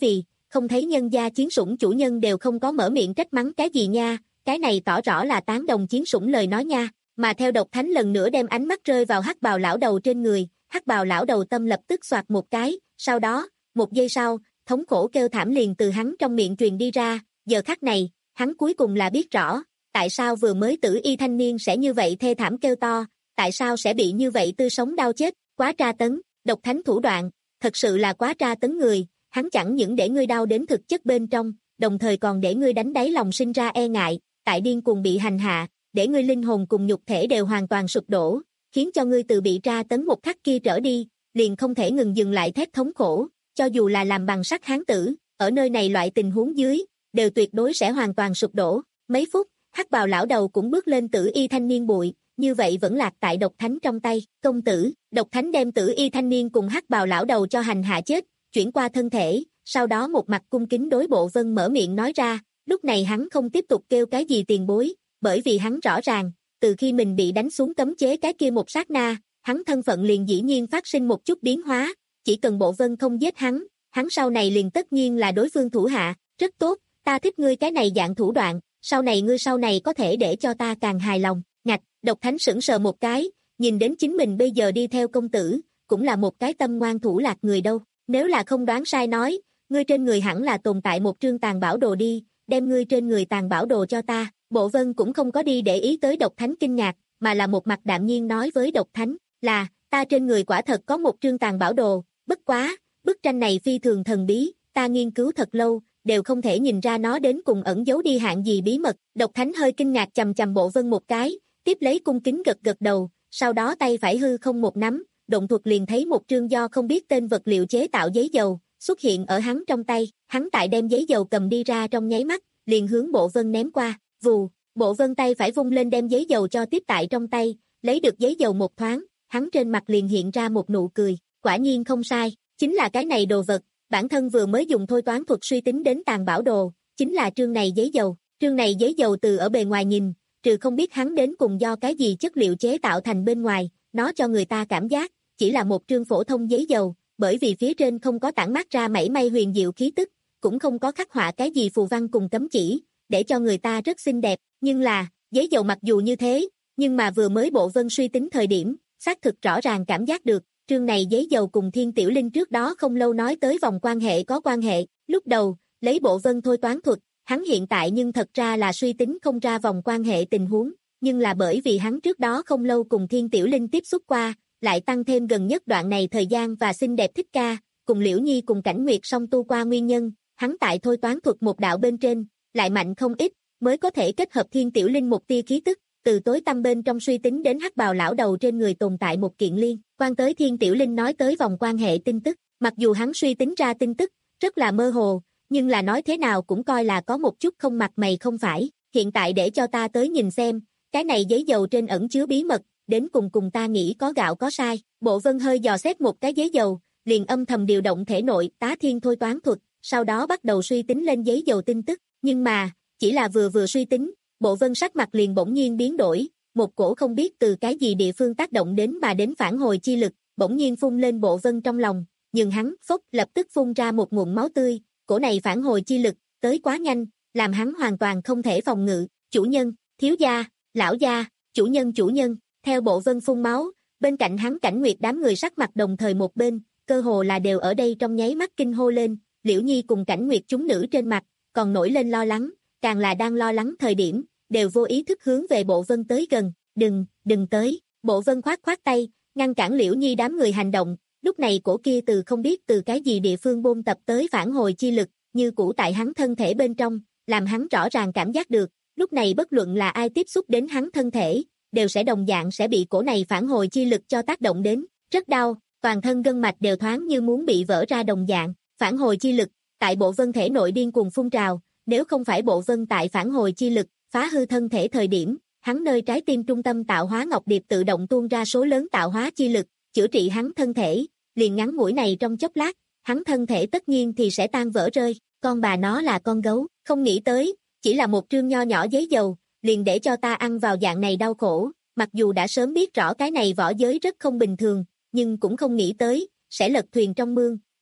S2: không thấy nhân gia chiến sủng chủ nhân đều không có mở miệng trách mắng cái gì nha, cái này tỏ rõ là tán đồng chiến sủng lời nói nha, mà theo độc thánh lần nữa đem ánh mắt rơi vào hắc bào lão đầu trên người, hắc bào lão đầu tâm lập tức xoạt một cái, sau đó, một giây sau, thống khổ kêu thảm liền từ hắn trong miệng truyền đi ra, giờ khắc này, hắn cuối cùng là biết rõ, tại sao vừa mới tử y thanh niên sẽ như vậy thê thảm kêu to, tại sao sẽ bị như vậy tươi sống đau chết, quá tra tấn, độc thánh thủ đoạn, thật sự là quá tra tấn người, hắn chẳng những để ngươi đau đến thực chất bên trong, đồng thời còn để ngươi đánh đáy lòng sinh ra e ngại, tại điên cuồng bị hành hạ, để ngươi linh hồn cùng nhục thể đều hoàn toàn sụp đổ, khiến cho ngươi từ bị tra tấn một khắc kia trở đi, liền không thể ngừng dừng lại thét thống khổ, cho dù là làm bằng sắt hán tử, ở nơi này loại tình huống dưới, đều tuyệt đối sẽ hoàn toàn sụp đổ. Mấy phút, hắc bào lão đầu cũng bước lên tử y thanh niên bụi, như vậy vẫn lạc tại độc thánh trong tay. Công tử, độc thánh đem tử y thanh niên cùng hắc bào lão đầu cho hành hạ chết, chuyển qua thân thể, sau đó một mặt cung kính đối Bộ Vân mở miệng nói ra, lúc này hắn không tiếp tục kêu cái gì tiền bối, bởi vì hắn rõ ràng, từ khi mình bị đánh xuống cấm chế cái kia một sát na, hắn thân phận liền dĩ nhiên phát sinh một chút biến hóa, chỉ cần Bộ Vân không giết hắn, hắn sau này liền tất nhiên là đối phương thủ hạ, rất tốt, ta thích ngươi cái này dạng thủ đoạn, sau này ngươi sau này có thể để cho ta càng hài lòng. Ngạch, độc thánh sững sờ một cái, nhìn đến chính mình bây giờ đi theo công tử, cũng là một cái tâm ngoan thủ lạc người đâu, nếu là không đoán sai nói, ngươi trên người hẳn là tồn tại một trương tàn bảo đồ đi, đem ngươi trên người tàn bảo đồ cho ta. Bộ Vân cũng không có đi để ý tới độc thánh kinh ngạc, mà là một mặt đạm nhiên nói với độc thánh, là, ta trên người quả thật có một trương tàn bảo đồ, bất quá, bức tranh này phi thường thần bí, ta nghiên cứu thật lâu, đều không thể nhìn ra nó đến cùng ẩn giấu đi hạng gì bí mật. Độc thánh hơi kinh ngạc chầm chầm Bộ Vân một cái, tiếp lấy cung kính gật gật đầu, sau đó tay phải hư không một nắm, động thuật liền thấy một trương do không biết tên vật liệu chế tạo giấy dầu, xuất hiện ở hắn trong tay, hắn tại đem giấy dầu cầm đi ra trong nháy mắt, liền hướng Bộ Vân ném qua, vù, Bộ Vân tay phải vung lên đem giấy dầu cho tiếp tại trong tay, lấy được giấy dầu một thoáng, hắn trên mặt liền hiện ra một nụ cười, quả nhiên không sai, chính là cái này đồ vật, bản thân vừa mới dùng thôi toán thuật suy tính đến tàn bảo đồ, chính là trương này giấy dầu, trương này giấy dầu từ ở bề ngoài nhìn, trừ không biết hắn đến cùng do cái gì chất liệu chế tạo thành bên ngoài, nó cho người ta cảm giác, chỉ là một trương phổ thông giấy dầu, bởi vì phía trên không có tản mát ra mảy may huyền diệu khí tức, cũng không có khắc họa cái gì phù văn cùng cấm chỉ, để cho người ta rất xinh đẹp, nhưng là, giấy dầu mặc dù như thế, nhưng mà vừa mới Bộ Vân suy tính thời điểm, xác thực rõ ràng cảm giác được, trương này giấy dầu cùng Thiên Tiểu Linh trước đó không lâu nói tới vòng quan hệ có quan hệ, lúc đầu, lấy Bộ Vân thôi toán thuật, hắn hiện tại nhưng thật ra là suy tính không ra vòng quan hệ tình huống, nhưng là bởi vì hắn trước đó không lâu cùng Thiên Tiểu Linh tiếp xúc qua, lại tăng thêm gần nhất đoạn này thời gian và xinh đẹp thích ca, cùng Liễu Nhi cùng Cảnh Nguyệt song tu qua nguyên nhân, hắn tại thôi toán thuật một đạo bên trên, lại mạnh không ít, mới có thể kết hợp Thiên Tiểu Linh một tia khí tức, từ tối tâm bên trong suy tính đến hắc bào lão đầu trên người tồn tại một kiện liên quan tới Thiên Tiểu Linh nói tới vòng quan hệ tin tức, mặc dù hắn suy tính ra tin tức, rất là mơ hồ, nhưng là nói thế nào cũng coi là có một chút không mặt mày không phải, hiện tại để cho ta tới nhìn xem, cái này giấy dầu trên ẩn chứa bí mật, đến cùng cùng ta nghĩ có gạo có sai. Bộ Vân hơi dò xét một cái giấy dầu, liền âm thầm điều động thể nội tá thiên thôi toán thuật, sau đó bắt đầu suy tính lên giấy dầu tin tức, nhưng mà, chỉ là vừa vừa suy tính, Bộ Vân sắc mặt liền bỗng nhiên biến đổi, một cổ không biết từ cái gì địa phương tác động đến mà đến phản hồi chi lực, bỗng nhiên phun lên Bộ Vân trong lòng, nhưng hắn, phốc, lập tức phun ra một nguồn máu tươi, cổ này phản hồi chi lực, tới quá nhanh, làm hắn hoàn toàn không thể phòng ngự, chủ nhân, thiếu gia, lão gia, chủ nhân chủ nhân, theo Bộ Vân phun máu, bên cạnh hắn Cảnh Nguyệt đám người sắc mặt đồng thời một bên, cơ hồ là đều ở đây trong nháy mắt kinh hô lên, Liễu Nhi cùng Cảnh Nguyệt chúng nữ trên mặt, còn nổi lên lo lắng, càng là đang lo lắng thời điểm, đều vô ý thức hướng về Bộ Vân tới gần, đừng, đừng tới, Bộ Vân khoát khoát tay, ngăn cản Liễu Nhi đám người hành động, lúc này cổ kia từ không biết từ cái gì địa phương bôn tập tới phản hồi chi lực, như cũ tại hắn thân thể bên trong, làm hắn rõ ràng cảm giác được, lúc này bất luận là ai tiếp xúc đến hắn thân thể, đều sẽ đồng dạng sẽ bị cổ này phản hồi chi lực cho tác động đến, rất đau, toàn thân gân mạch đều thoáng như muốn bị vỡ ra đồng dạng, phản hồi chi lực, tại Bộ Vân thể nội điên cuồng phun trào, nếu không phải Bộ Vân tại phản hồi chi lực, phá hư thân thể thời điểm, hắn nơi trái tim trung tâm tạo hóa ngọc điệp tự động tuôn ra số lớn tạo hóa chi lực, chữa trị hắn thân thể, liền ngắn ngủi này trong chốc lát, hắn thân thể tất nhiên thì sẽ tan vỡ rơi, con bà nó là con gấu, không nghĩ tới, chỉ là một trương nho nhỏ giấy dầu, liền để cho ta ăn vào dạng này đau khổ, mặc dù đã sớm biết rõ cái này võ giới rất không bình thường, nhưng cũng không nghĩ tới, sẽ lật thuyền trong mương,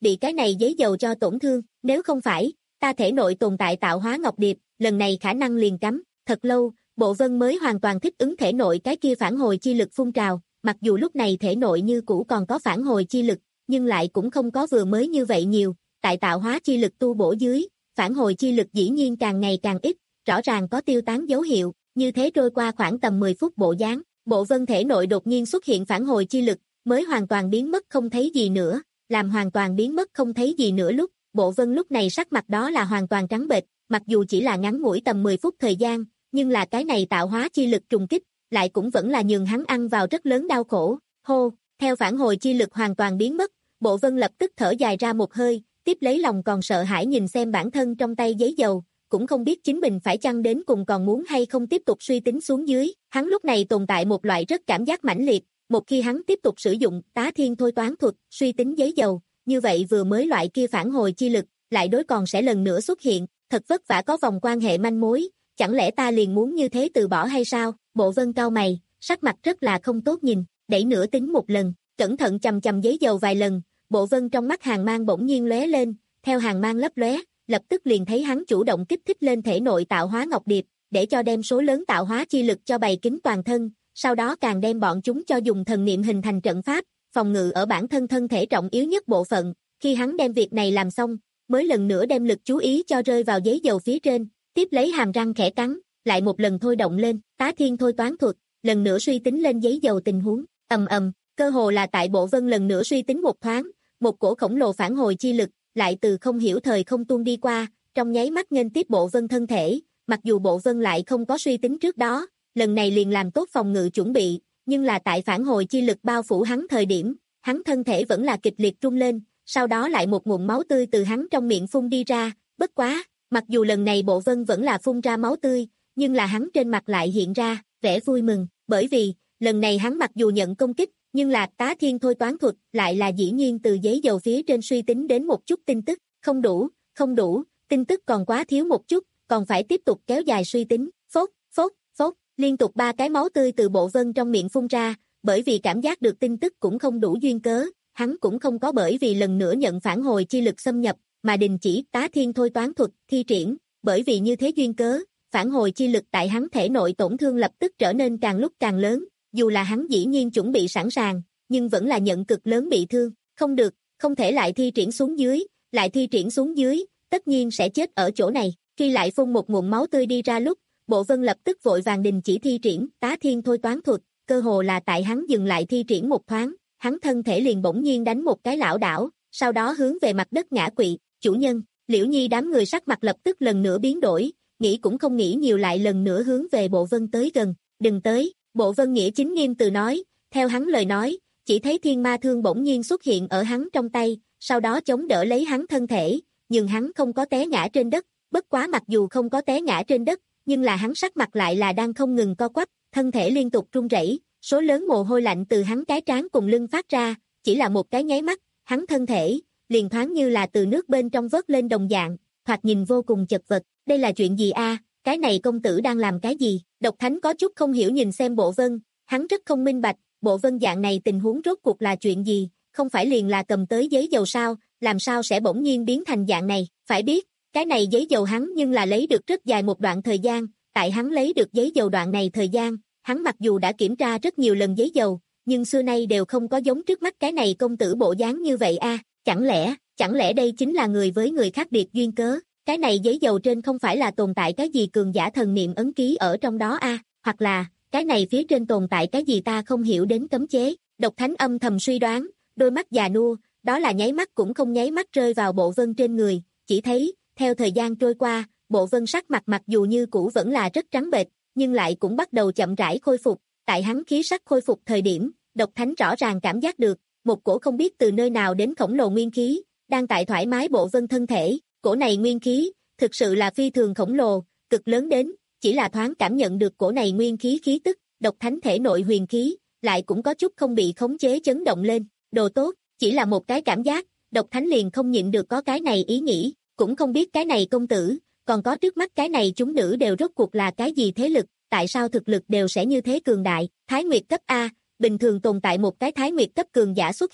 S2: bị cái này giấy dầu cho tổn thương, nếu không phải, ta thể nội tồn tại tạo hóa ngọc điệp, lần này khả năng liền cắm, thật lâu, Bộ Vân mới hoàn toàn thích ứng thể nội cái kia phản hồi chi lực phun trào, mặc dù lúc này thể nội như cũ còn có phản hồi chi lực, nhưng lại cũng không có vừa mới như vậy nhiều, tại tạo hóa chi lực tu bổ dưới, phản hồi chi lực dĩ nhiên càng ngày càng ít, rõ ràng có tiêu tán dấu hiệu, như thế trôi qua khoảng tầm mười phút bộ dáng, Bộ Vân thể nội đột nhiên xuất hiện phản hồi chi lực, mới hoàn toàn biến mất không thấy gì nữa, làm hoàn toàn biến mất không thấy gì nữa lúc, Bộ Vân lúc này sắc mặt đó là hoàn toàn trắng bệch, mặc dù chỉ là ngắn ngủi tầm mười phút thời gian, nhưng là cái này tạo hóa chi lực trùng kích, lại cũng vẫn là nhường hắn ăn vào rất lớn đau khổ, hô, theo phản hồi chi lực hoàn toàn biến mất, Bộ Vân lập tức thở dài ra một hơi, tiếp lấy lòng còn sợ hãi nhìn xem bản thân trong tay giấy dầu, cũng không biết chính mình phải chăng đến cùng còn muốn hay không tiếp tục suy tính xuống dưới, hắn lúc này tồn tại một loại rất cảm giác mãnh liệt, một khi hắn tiếp tục sử dụng tá thiên thôi toán thuật, suy tính giấy dầu, như vậy vừa mới loại kia phản hồi chi lực, lại đối còn sẽ lần nữa xuất hiện, thật vất vả có vòng quan hệ manh mối, chẳng lẽ ta liền muốn như thế từ bỏ hay sao? Bộ Vân cau mày, sắc mặt rất là không tốt nhìn, đẩy nửa tính một lần, cẩn thận chầm chầm giấy dầu vài lần, Bộ Vân trong mắt hàng mang bỗng nhiên lóe lên, theo hàng mang lấp lóe, lập tức liền thấy hắn chủ động kích thích lên thể nội tạo hóa ngọc điệp, để cho đem số lớn tạo hóa chi lực cho bày kín toàn thân, sau đó càng đem bọn chúng cho dùng thần niệm hình thành trận pháp, phòng ngự ở bản thân thân thể trọng yếu nhất bộ phận, khi hắn đem việc này làm xong, mới lần nữa đem lực chú ý cho rơi vào giấy dầu phía trên, tiếp lấy hàm răng khẽ cắn, lại một lần thôi động lên, tá thiên thôi toán thuật, lần nữa suy tính lên giấy dầu tình huống, ầm ầm, cơ hồ là tại Bộ Vân lần nữa suy tính một thoáng, một cổ khổng lồ phản hồi chi lực, lại từ không hiểu thời không tuôn đi qua, trong nháy mắt nghênh tiếp Bộ Vân thân thể, mặc dù Bộ Vân lại không có suy tính trước đó, lần này liền làm tốt phòng ngự chuẩn bị, nhưng là tại phản hồi chi lực bao phủ hắn thời điểm, hắn thân thể vẫn là kịch liệt rung lên, sau đó lại một nguồn máu tươi từ hắn trong miệng phun đi ra, bất quá, mặc dù lần này Bộ Vân vẫn là phun ra máu tươi, nhưng là hắn trên mặt lại hiện ra vẻ vui mừng, bởi vì, lần này hắn mặc dù nhận công kích, nhưng là tá thiên thôi toán thuật lại là dĩ nhiên từ giấy dầu phía trên suy tính đến một chút tin tức, không đủ, không đủ, tin tức còn quá thiếu một chút, còn phải tiếp tục kéo dài suy tính, phốt, phốt, phốt, liên tục ba cái máu tươi từ Bộ Vân trong miệng phun ra, bởi vì cảm giác được tin tức cũng không đủ duyên cớ, hắn cũng không có bởi vì lần nữa nhận phản hồi chi lực xâm nhập, mà đình chỉ tá thiên thôi toán thuật thi triển, bởi vì như thế duyên cớ, phản hồi chi lực tại hắn thể nội tổn thương lập tức trở nên càng lúc càng lớn, dù là hắn dĩ nhiên chuẩn bị sẵn sàng, nhưng vẫn là nhận cực lớn bị thương, không được, không thể lại thi triển xuống dưới, lại thi triển xuống dưới, tất nhiên sẽ chết ở chỗ này, khi lại phun một nguồn máu tươi đi ra lúc, Bộ Vân lập tức vội vàng đình chỉ thi triển tá thiên thôi toán thuật, cơ hồ là tại hắn dừng lại thi triển một thoáng, hắn thân thể liền bỗng nhiên đánh một cái lảo đảo, sau đó hướng về mặt đất ngã quỵ, chủ nhân, Liễu Nhi đám người sắc mặt lập tức lần nữa biến đổi, nghĩ cũng không nghĩ nhiều lại lần nữa hướng về Bộ Vân tới gần, đừng tới, Bộ Vân nghĩa chính nghiêm từ nói, theo hắn lời nói, chỉ thấy thiên ma thương bỗng nhiên xuất hiện ở hắn trong tay, sau đó chống đỡ lấy hắn thân thể, nhưng hắn không có té ngã trên đất, bất quá mặc dù không có té ngã trên đất, nhưng là hắn sắc mặt lại là đang không ngừng co quắp, thân thể liên tục run rẩy, số lớn mồ hôi lạnh từ hắn cái trán cùng lưng phát ra, chỉ là một cái nháy mắt, hắn thân thể liền thoáng như là từ nước bên trong vớt lên đồng dạng, thoạt nhìn vô cùng chật vật, đây là chuyện gì a? Cái này công tử đang làm cái gì? Độc Thánh có chút không hiểu nhìn xem Bộ Vân, hắn rất không minh bạch, Bộ Vân dạng này tình huống rốt cuộc là chuyện gì, không phải liền là cầm tới giấy dầu sao, làm sao sẽ bỗng nhiên biến thành dạng này, phải biết, cái này giấy dầu hắn nhưng là lấy được rất dài một đoạn thời gian, tại hắn lấy được giấy dầu đoạn này thời gian, hắn mặc dù đã kiểm tra rất nhiều lần giấy dầu, nhưng xưa nay đều không có giống trước mắt cái này công tử bộ dáng như vậy a, chẳng lẽ, chẳng lẽ đây chính là người với người khác biệt duyên cớ, cái này giấy dầu trên không phải là tồn tại cái gì cường giả thần niệm ấn ký ở trong đó a, hoặc là, cái này phía trên tồn tại cái gì ta không hiểu đến cấm chế, Độc Thánh âm thầm suy đoán, đôi mắt già nua, đó là nháy mắt cũng không nháy mắt rơi vào Bộ Vân trên người, chỉ thấy, theo thời gian trôi qua, Bộ Vân sắc mặt mặc dù như cũ vẫn là rất trắng bệch, nhưng lại cũng bắt đầu chậm rãi khôi phục, tại hắn khí sắc khôi phục thời điểm, Độc Thánh rõ ràng cảm giác được, một cổ không biết từ nơi nào đến khổng lồ nguyên khí, đang tại thoải mái Bộ Vân thân thể, cổ này nguyên khí, thực sự là phi thường khổng lồ, cực lớn đến, chỉ là thoáng cảm nhận được cổ này nguyên khí khí tức, Độc Thánh thể nội huyền khí, lại cũng có chút không bị khống chế chấn động lên, đồ tốt, chỉ là một cái cảm giác, Độc Thánh liền không nhịn được có cái này ý nghĩ, cũng không biết cái này công tử, còn có trước mắt cái này chúng nữ đều rốt cuộc là cái gì thế lực, tại sao thực lực đều sẽ như thế cường đại, Thái Nguyệt cấp A, bình thường tồn tại một cái Thái Nguyệt cấp cường giả xuất hiện,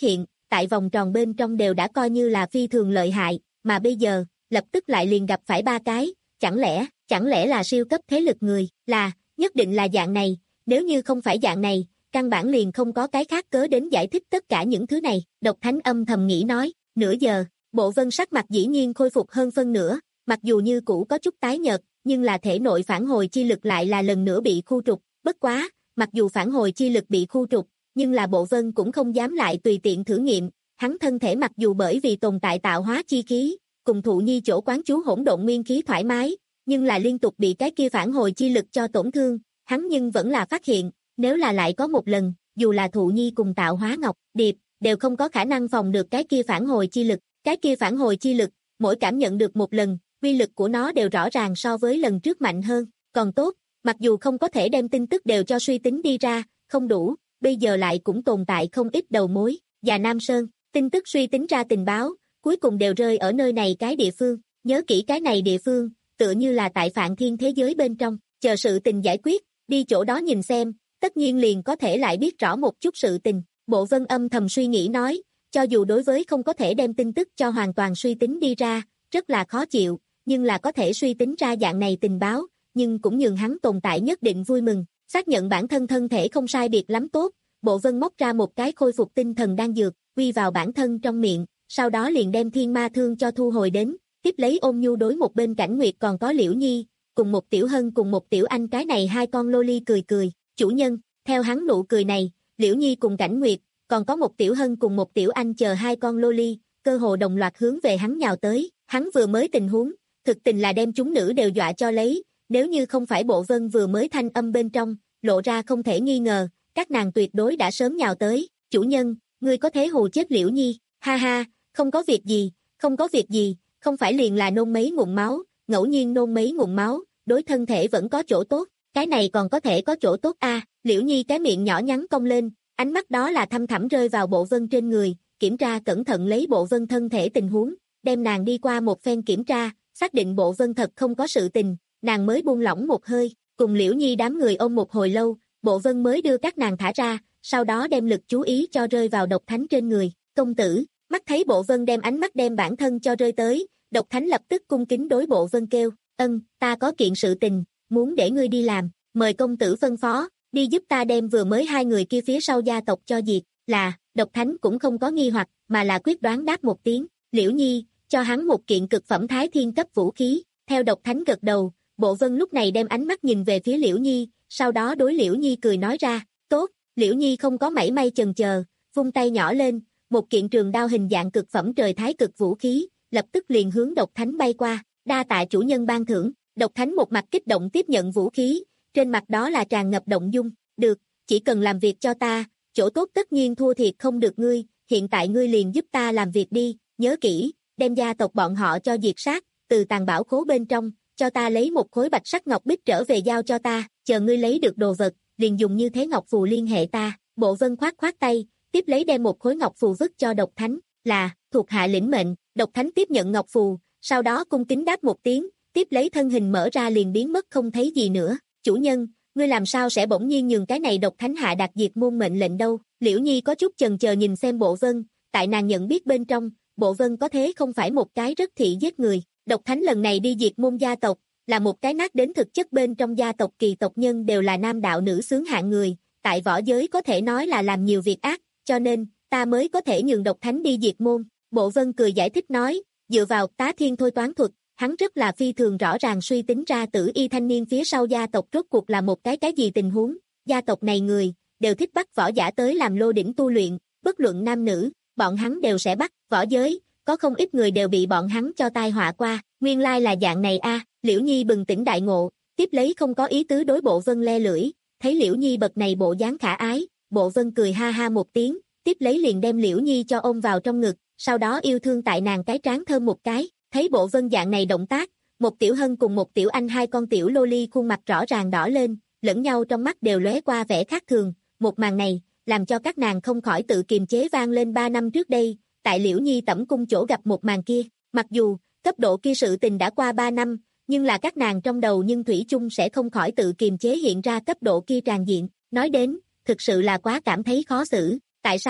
S2: tại vòng tròn bên trong đều đã coi như là phi thường lợi hại, mà bây giờ, lập tức lại liền gặp phải ba cái, chẳng lẽ, chẳng lẽ là siêu cấp thế lực người, là, nhất định là dạng này, nếu như không phải dạng này, căn bản liền không có cái khác cớ đến giải thích tất cả những thứ này, Độc Thánh âm thầm nghĩ nói, nửa giờ, Bộ Vân sắc mặt dĩ nhiên khôi phục hơn phân nửa, mặc dù như cũ có chút tái nhợt, nhưng là thể nội phản hồi chi lực lại là lần nữa bị khu trục, bất quá, mặc dù phản hồi chi lực bị khu trục, nhưng là Bộ Vân cũng không dám lại tùy tiện thử nghiệm, hắn thân thể mặc dù bởi vì tồn tại tạo hóa chi khí, cùng thụ nhi chỗ quán chú hỗn độn nguyên khí thoải mái, nhưng là liên tục bị cái kia phản hồi chi lực cho tổn thương, hắn nhưng vẫn là phát hiện, nếu là lại có một lần, dù là thụ nhi cùng tạo hóa ngọc, điệp, đều không có khả năng phòng được cái kia phản hồi chi lực, cái kia phản hồi chi lực, mỗi cảm nhận được một lần, uy lực của nó đều rõ ràng so với lần trước mạnh hơn, còn tốt, mặc dù không có thể đem tin tức đều cho suy tính đi ra, không đủ, bây giờ lại cũng tồn tại không ít đầu mối, và Nam Sơn, tin tức suy tính ra tình báo, cuối cùng đều rơi ở nơi này cái địa phương, nhớ kỹ cái này địa phương, tựa như là tại Phạn Thiên thế giới bên trong, chờ sự tình giải quyết, đi chỗ đó nhìn xem, tất nhiên liền có thể lại biết rõ một chút sự tình, Bộ Vân âm thầm suy nghĩ nói, cho dù đối với không có thể đem tin tức cho hoàn toàn suy tính đi ra, rất là khó chịu, nhưng là có thể suy tính ra dạng này tình báo, nhưng cũng nhường hắn tồn tại nhất định vui mừng, xác nhận bản thân thân thể không sai biệt lắm tốt, Bộ Vân móc ra một cái khôi phục tinh thần đan dược, quy vào bản thân trong miệng, sau đó liền đem thiên ma thương cho thu hồi đến, tiếp lấy ôm nhu đối một bên Cảnh Nguyệt còn có Liễu Nhi, cùng một Tiểu Hân cùng một Tiểu Anh cái này hai con loli cười cười, chủ nhân, theo hắn nụ cười này, Liễu Nhi cùng Cảnh Nguyệt, còn có một Tiểu Hân cùng một Tiểu Anh chờ hai con loli, cơ hồ đồng loạt hướng về hắn nhào tới, hắn vừa mới tình huống, thực tình là đem chúng nữ đều dọa cho lấy, nếu như không phải Bộ Vân vừa mới thanh âm bên trong, lộ ra không thể nghi ngờ, các nàng tuyệt đối đã sớm nhào tới, chủ nhân, ngươi có thể hù chết Liễu Nhi, ha ha, không có việc gì, không có việc gì, không phải liền là nôn mấy ngụm máu, ngẫu nhiên nôn mấy ngụm máu, đối thân thể vẫn có chỗ tốt, cái này còn có thể có chỗ tốt a. À, Liễu Nhi cái miệng nhỏ nhắn cong lên, ánh mắt đó là thâm thẳm rơi vào Bộ Vân trên người, kiểm tra cẩn thận lấy Bộ Vân thân thể tình huống, đem nàng đi qua một phen kiểm tra, xác định Bộ Vân thật không có sự tình, nàng mới buông lỏng một hơi, cùng Liễu Nhi đám người ôm một hồi lâu, Bộ Vân mới đưa các nàng thả ra, sau đó đem lực chú ý cho rơi vào Độc Thánh trên người, công tử, mắt thấy Bộ Vân đem ánh mắt đem bản thân cho rơi tới, Độc Thánh lập tức cung kính đối Bộ Vân kêu, ân, ta có kiện sự tình, muốn để ngươi đi làm, mời công tử phân phó, đi giúp ta đem vừa mới hai người kia phía sau gia tộc cho diệt, là, Độc Thánh cũng không có nghi hoặc, mà là quyết đoán đáp một tiếng, Liễu Nhi, cho hắn một kiện cực phẩm thái thiên cấp vũ khí, theo Độc Thánh gật đầu, Bộ Vân lúc này đem ánh mắt nhìn về phía Liễu Nhi, sau đó đối Liễu Nhi cười nói ra, tốt, Liễu Nhi không có mảy may chần chờ, vung tay nhỏ lên, một kiện trường đao hình dạng cực phẩm trời thái cực vũ khí, lập tức liền hướng Độc Thánh bay qua, đa tạ chủ nhân ban thưởng, Độc Thánh một mặt kích động tiếp nhận vũ khí, trên mặt đó là tràn ngập động dung, được, chỉ cần làm việc cho ta, chỗ tốt tất nhiên thua thiệt không được ngươi, hiện tại ngươi liền giúp ta làm việc đi, nhớ kỹ, đem gia tộc bọn họ cho diệt sát, từ tàn bảo khố bên trong, cho ta lấy một khối bạch sắc ngọc bích trở về giao cho ta, chờ ngươi lấy được đồ vật, liền dùng như thế ngọc phù liên hệ ta, Bộ Vân khoát khoát tay, tiếp lấy đem một khối ngọc phù vứt cho Độc Thánh, là, thuộc hạ lĩnh mệnh, Độc Thánh tiếp nhận ngọc phù, sau đó cung kính đáp một tiếng, tiếp lấy thân hình mở ra liền biến mất không thấy gì nữa, chủ nhân, ngươi làm sao sẽ bỗng nhiên nhường cái này Độc Thánh hạ đạt diệt môn mệnh lệnh đâu, Liễu Nhi có chút chần chờ nhìn xem Bộ Vân, tại nàng nhận biết bên trong, Bộ Vân có thế không phải một cái rất thị giết người, Độc Thánh lần này đi diệt môn gia tộc, là một cái nát đến thực chất bên trong gia tộc kỳ tộc nhân đều là nam đạo nữ xướng hạng người, tại võ giới có thể nói là làm nhiều việc ác, cho nên, ta mới có thể nhường Độc Thánh đi diệt môn, Bộ Vân cười giải thích nói, dựa vào tá thiên thôi toán thuật, hắn rất là phi thường rõ ràng suy tính ra Tử Y thanh niên phía sau gia tộc rốt cuộc là một cái cái gì tình huống, gia tộc này người, đều thích bắt võ giả tới làm lô đỉnh tu luyện, bất luận nam nữ, bọn hắn đều sẽ bắt, võ giới, có không ít người đều bị bọn hắn cho tai họa qua, nguyên lai là dạng này a. Liễu Nhi bừng tỉnh đại ngộ, tiếp lấy không có ý tứ đối Bộ Vân le lưỡi, thấy Liễu Nhi bật này bộ dáng khả ái, Bộ Vân cười ha ha một tiếng, tiếp lấy liền đem Liễu Nhi cho ôm vào trong ngực, sau đó yêu thương tại nàng cái trán thơm một cái, thấy Bộ Vân dạng này động tác, một Tiểu Hân cùng một Tiểu Anh hai con tiểu loli khuôn mặt rõ ràng đỏ lên, lẫn nhau trong mắt đều lóe qua vẻ khác thường, một màn này, làm cho các nàng không khỏi tự kiềm chế vang lên ba năm trước đây, tại Liễu Nhi tẩm cung chỗ gặp một màn kia, mặc dù, cấp độ kia sự tình đã qua ba năm, nhưng là các nàng trong đầu nhưng thủy chung sẽ không khỏi tự kiềm chế hiện ra cấp độ kia tràn diện, nói đến, thực sự là quá cảm thấy khó xử, tại sao,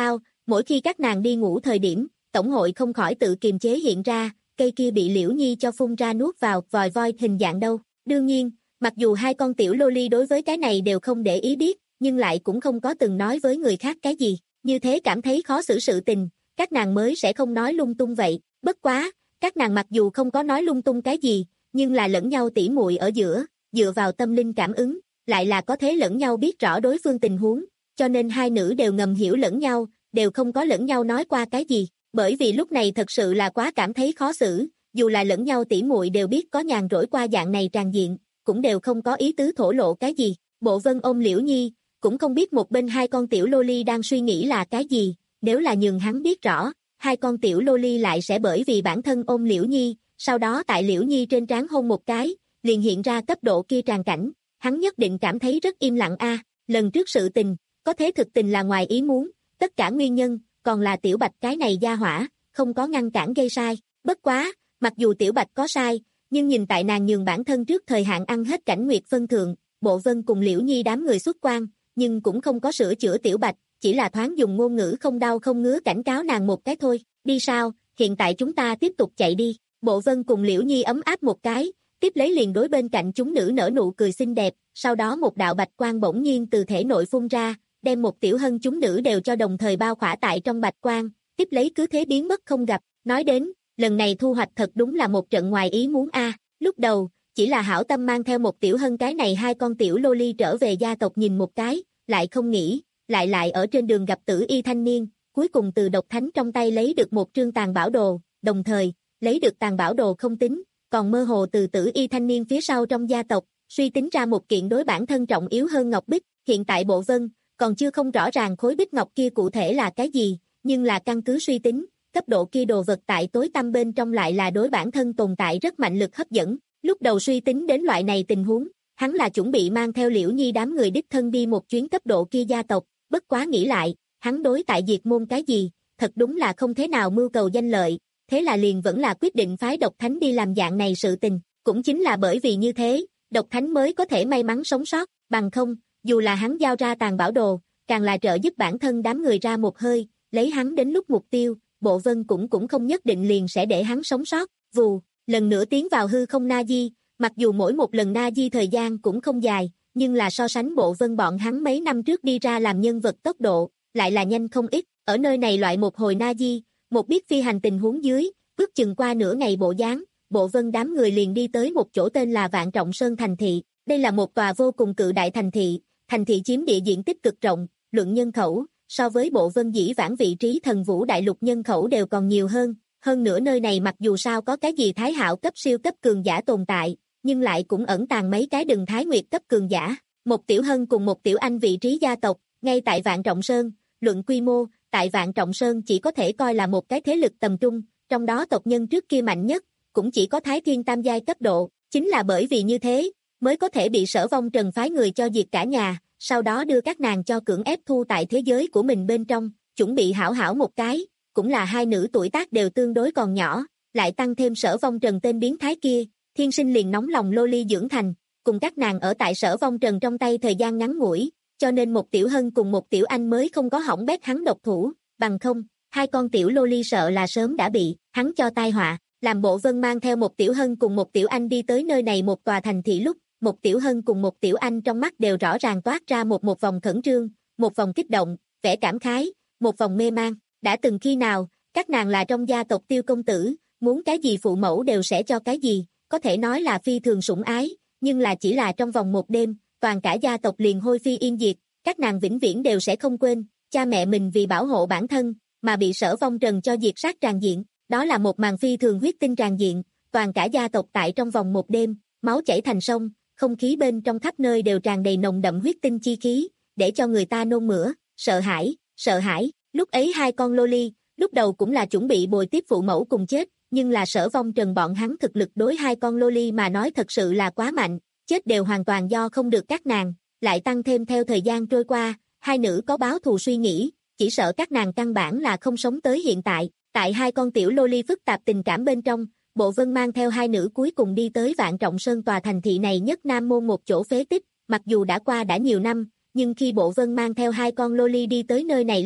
S2: Mỗi khi các nàng đi ngủ thời điểm, tổng hội không khỏi tự kiềm chế hiện ra, cây kia bị Liễu Nhi cho phun ra nuốt vào vòi voi hình dạng đâu. Đương nhiên, mặc dù hai con tiểu loli đối với cái này đều không để ý biết, nhưng lại cũng không có từng nói với người khác cái gì, như thế cảm thấy khó xử sự tình, các nàng mới sẽ không nói lung tung vậy. Bất quá, các nàng mặc dù không có nói lung tung cái gì, nhưng là lẫn nhau tỉ muội ở giữa, dựa vào tâm linh cảm ứng, lại là có thể lẫn nhau biết rõ đối phương tình huống, cho nên hai nữ đều ngầm hiểu lẫn nhau, đều không có lẫn nhau nói qua cái gì, bởi vì lúc này thật sự là quá cảm thấy khó xử, dù là lẫn nhau tỉ muội đều biết có nhàn rỗi qua dạng này tràn diện, cũng đều không có ý tứ thổ lộ cái gì. Bộ Vân ôm Liễu Nhi, cũng không biết một bên hai con tiểu loli đang suy nghĩ là cái gì, nếu là nhường hắn biết rõ, hai con tiểu loli lại sẽ bởi vì bản thân ôm Liễu Nhi, sau đó tại Liễu Nhi trên trán hôn một cái, liền hiện ra cấp độ kia tràn cảnh, hắn nhất định cảm thấy rất im lặng a. Lần trước sự tình, có thế thực tình là ngoài ý muốn, tất cả nguyên nhân, còn là Tiểu Bạch cái này gia hỏa, không có ngăn cản gây sai. Bất quá, mặc dù Tiểu Bạch có sai, nhưng nhìn tại nàng nhường bản thân trước thời hạn ăn hết Cảnh Nguyệt phân thượng, Bộ Vân cùng Liễu Nhi đám người xuất quan, nhưng cũng không có sửa chữa Tiểu Bạch, chỉ là thoáng dùng ngôn ngữ không đau không ngứa cảnh cáo nàng một cái thôi. Đi sao, hiện tại chúng ta tiếp tục chạy đi. Bộ Vân cùng Liễu Nhi ấm áp một cái, tiếp lấy liền đối bên cạnh chúng nữ nở nụ cười xinh đẹp, sau đó một đạo bạch quang bỗng nhiên từ thể nội phun ra, đem một tiểu hân chúng nữ đều cho đồng thời bao khỏa tại trong bạch quang, tiếp lấy cứ thế biến mất không gặp. Nói đến, lần này thu hoạch thật đúng là một trận ngoài ý muốn a. Lúc đầu, chỉ là hảo tâm mang theo một tiểu hân cái này hai con tiểu loli trở về gia tộc nhìn một cái, lại không nghĩ, lại lại ở trên đường gặp tử y thanh niên, cuối cùng từ độc thánh trong tay lấy được một trương tàn bảo đồ, đồng thời, lấy được tàn bảo đồ không tính, còn mơ hồ từ tử y thanh niên phía sau trong gia tộc, suy tính ra một kiện đối bản thân trọng yếu hơn ngọc bích. Hiện tại Bộ Vân còn chưa không rõ ràng khối bích ngọc kia cụ thể là cái gì, nhưng là căn cứ suy tính, cấp độ kia đồ vật tại tối tăm bên trong lại là đối bản thân tồn tại rất mạnh lực hấp dẫn. Lúc đầu suy tính đến loại này tình huống, hắn là chuẩn bị mang theo Liễu Nhi đám người đích thân đi một chuyến cấp độ kia gia tộc, bất quá nghĩ lại, hắn đối tại diệt môn cái gì, thật đúng là không thế nào mưu cầu danh lợi, thế là liền vẫn là quyết định phái độc thánh đi làm dạng này sự tình, cũng chính là bởi vì như thế, độc thánh mới có thể may mắn sống sót, bằng không, dù là hắn giao ra tàn bảo đồ, càng là trợ giúp bản thân đám người ra một hơi, lấy hắn đến lúc mục tiêu, Bộ Vân cũng cũng không nhất định liền sẽ để hắn sống sót. Vù, lần nữa tiến vào hư không na di, mặc dù mỗi một lần na di thời gian cũng không dài, nhưng là so sánh Bộ Vân bọn hắn mấy năm trước đi ra làm nhân vật tốc độ, lại là nhanh không ít. Ở nơi này loại một hồi na di, một biết phi hành tình huống dưới, ước chừng qua nửa ngày bộ dáng, Bộ Vân đám người liền đi tới một chỗ tên là Vạn Trọng Sơn thành thị. Đây là một tòa vô cùng cự đại thành thị, thành thị chiếm địa diện tích cực rộng, luận nhân khẩu, so với Bộ Vân dĩ vãng vị trí Thần Vũ đại lục nhân khẩu đều còn nhiều hơn. Hơn nữa nơi này mặc dù sao có cái gì thái hạo cấp siêu cấp cường giả tồn tại, nhưng lại cũng ẩn tàng mấy cái đừng thái nguyệt cấp cường giả. Một tiểu hân cùng một tiểu anh vị trí gia tộc, ngay tại Vạn Trọng Sơn, luận quy mô, tại Vạn Trọng Sơn chỉ có thể coi là một cái thế lực tầm trung, trong đó tộc nhân trước kia mạnh nhất, cũng chỉ có Thái Thiên tam giai cấp độ, chính là bởi vì như thế, mới có thể bị Sở Vong Trần phái người cho diệt cả nhà, sau đó đưa các nàng cho cưỡng ép thu tại thế giới của mình bên trong, chuẩn bị hảo hảo một cái, cũng là hai nữ tuổi tác đều tương đối còn nhỏ, lại tăng thêm Sở Vong Trần tên biến thái kia, thiên sinh liền nóng lòng loli dưỡng thành, cùng các nàng ở tại Sở Vong Trần trong tay thời gian ngắn ngủi, cho nên một tiểu hân cùng một tiểu anh mới không có hỏng bét hắn độc thủ, bằng không, hai con tiểu loli sợ là sớm đã bị hắn cho tai họa. Làm Bộ Vân mang theo một tiểu hân cùng một tiểu anh đi tới nơi này một tòa thành thị lúc, một tiểu hân cùng một tiểu anh trong mắt đều rõ ràng toát ra một một vòng khẩn trương, một vòng kích động, vẻ cảm khái, một vòng mê man. Đã từng khi nào, các nàng là trong gia tộc Tiêu công tử, muốn cái gì phụ mẫu đều sẽ cho cái gì, có thể nói là phi thường sủng ái, nhưng là chỉ là trong vòng một đêm, toàn cả gia tộc liền hôi phi yên diệt, các nàng vĩnh viễn đều sẽ không quên, cha mẹ mình vì bảo hộ bản thân, mà bị Sở Vong Trần cho diệt sát tràn diện. Đó là một màn phi thường huyết tinh tràn diện, toàn cả gia tộc tại trong vòng một đêm, máu chảy thành sông, không khí bên trong khắp nơi đều tràn đầy nồng đậm huyết tinh chi khí, để cho người ta nôn mửa, sợ hãi, sợ hãi. Lúc ấy hai con loli, lúc đầu cũng là chuẩn bị bồi tiếp phụ mẫu cùng chết, nhưng là Sở Vong Trần bọn hắn thực lực đối hai con loli mà nói thật sự là quá mạnh, chết đều hoàn toàn do không được các nàng, lại tăng thêm theo thời gian trôi qua, hai nữ có báo thù suy nghĩ, chỉ sợ các nàng căn bản là không sống tới hiện tại. Tại hai con tiểu loli phức tạp tình cảm bên trong, Bộ Vân mang theo hai nữ cuối cùng đi tới Vạn Trọng Sơn tòa thành thị này nhất Nam Môn một chỗ phế tích, mặc dù đã qua đã nhiều năm, nhưng khi Bộ Vân mang theo hai con loli đi tới nơi này lúc,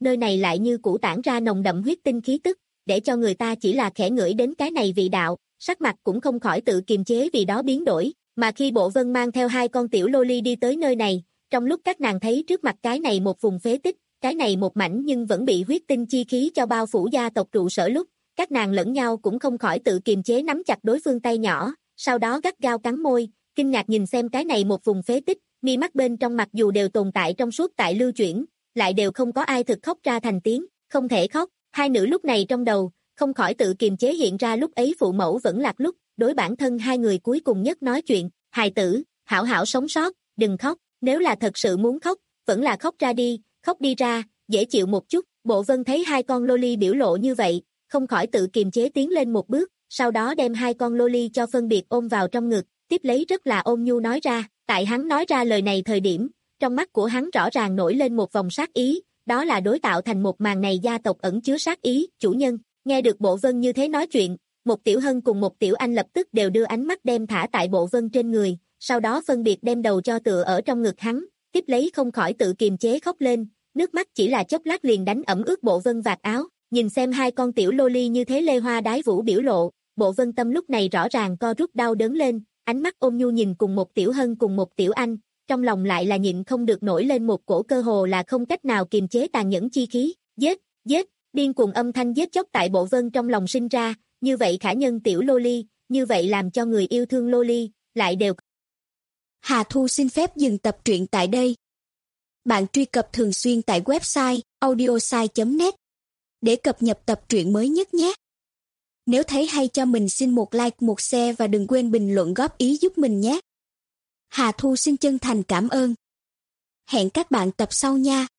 S2: nơi này lại như cũ tản ra nồng đậm huyết tinh khí tức, để cho người ta chỉ là khẽ ngửi đến cái này vị đạo, sắc mặt cũng không khỏi tự kiềm chế vì đó biến đổi, mà khi Bộ Vân mang theo hai con tiểu lô ly đi tới nơi này, trong lúc các nàng thấy trước mặt cái này một vùng phế tích, cái này một mảnh nhưng vẫn bị huyết tinh chi khí cho bao phủ gia tộc trụ sở lúc, các nàng lẫn nhau cũng không khỏi tự kiềm chế nắm chặt đối phương tay nhỏ, sau đó gắt gao cắn môi, kinh ngạc nhìn xem cái này một vùng phế tích, mi mắt bên trong mặc dù đều tồn tại trong suốt tại lưu chuyển, lại đều không có ai thực khóc ra thành tiếng, không thể khóc, hai nữ lúc này trong đầu, không khỏi tự kiềm chế hiện ra lúc ấy phụ mẫu vẫn lạc lúc, đối bản thân hai người cuối cùng nhất nói chuyện, hài tử, hảo hảo sống sót, đừng khóc, nếu là thật sự muốn khóc, vẫn là khóc ra đi, khóc đi ra, dễ chịu một chút, Bộ Vân thấy hai con loli biểu lộ như vậy, không khỏi tự kiềm chế tiến lên một bước, sau đó đem hai con loli cho phân biệt ôm vào trong ngực, tiếp lấy rất là ôn nhu nói ra, tại hắn nói ra lời này thời điểm, trong mắt của hắn rõ ràng nổi lên một vòng sát ý, đó là đối tạo thành một màn này gia tộc ẩn chứa sát ý, chủ nhân, nghe được Bộ Vân như thế nói chuyện, một tiểu hân cùng một tiểu anh lập tức đều đưa ánh mắt đem thả tại Bộ Vân trên người, sau đó phân biệt đem đầu cho tựa ở trong ngực hắn, tiếp lấy không khỏi tự kiềm chế khóc lên, nước mắt chỉ là chốc lát liền đánh ẩm ướt Bộ Vân vạt áo, nhìn xem hai con tiểu loli như thế lê hoa đái vũ biểu lộ, Bộ Vân tâm lúc này rõ ràng co rút đau đớn lên, ánh mắt ôn nhu nhìn cùng một tiểu hân cùng một tiểu anh, trong lòng lại là nhịn không được nổi lên một cổ cơ hồ là không cách nào kiềm chế tàn nhẫn chi khí, giết, giết, điên cuồng âm thanh giết chóc tại Bộ Vân trong lòng sinh ra, như vậy khả nhân tiểu loli, như vậy làm cho người yêu thương loli, lại đều.
S3: Hà Thu xin phép dừng tập truyện tại đây. Bạn truy cập thường xuyên tại website audiosai chấm net để cập nhật tập truyện mới nhất nhé. Nếu thấy hay cho mình xin một like, một share và đừng quên bình luận góp ý giúp mình nhé. Hà Thu xin chân thành cảm ơn. Hẹn các bạn tập sau nha.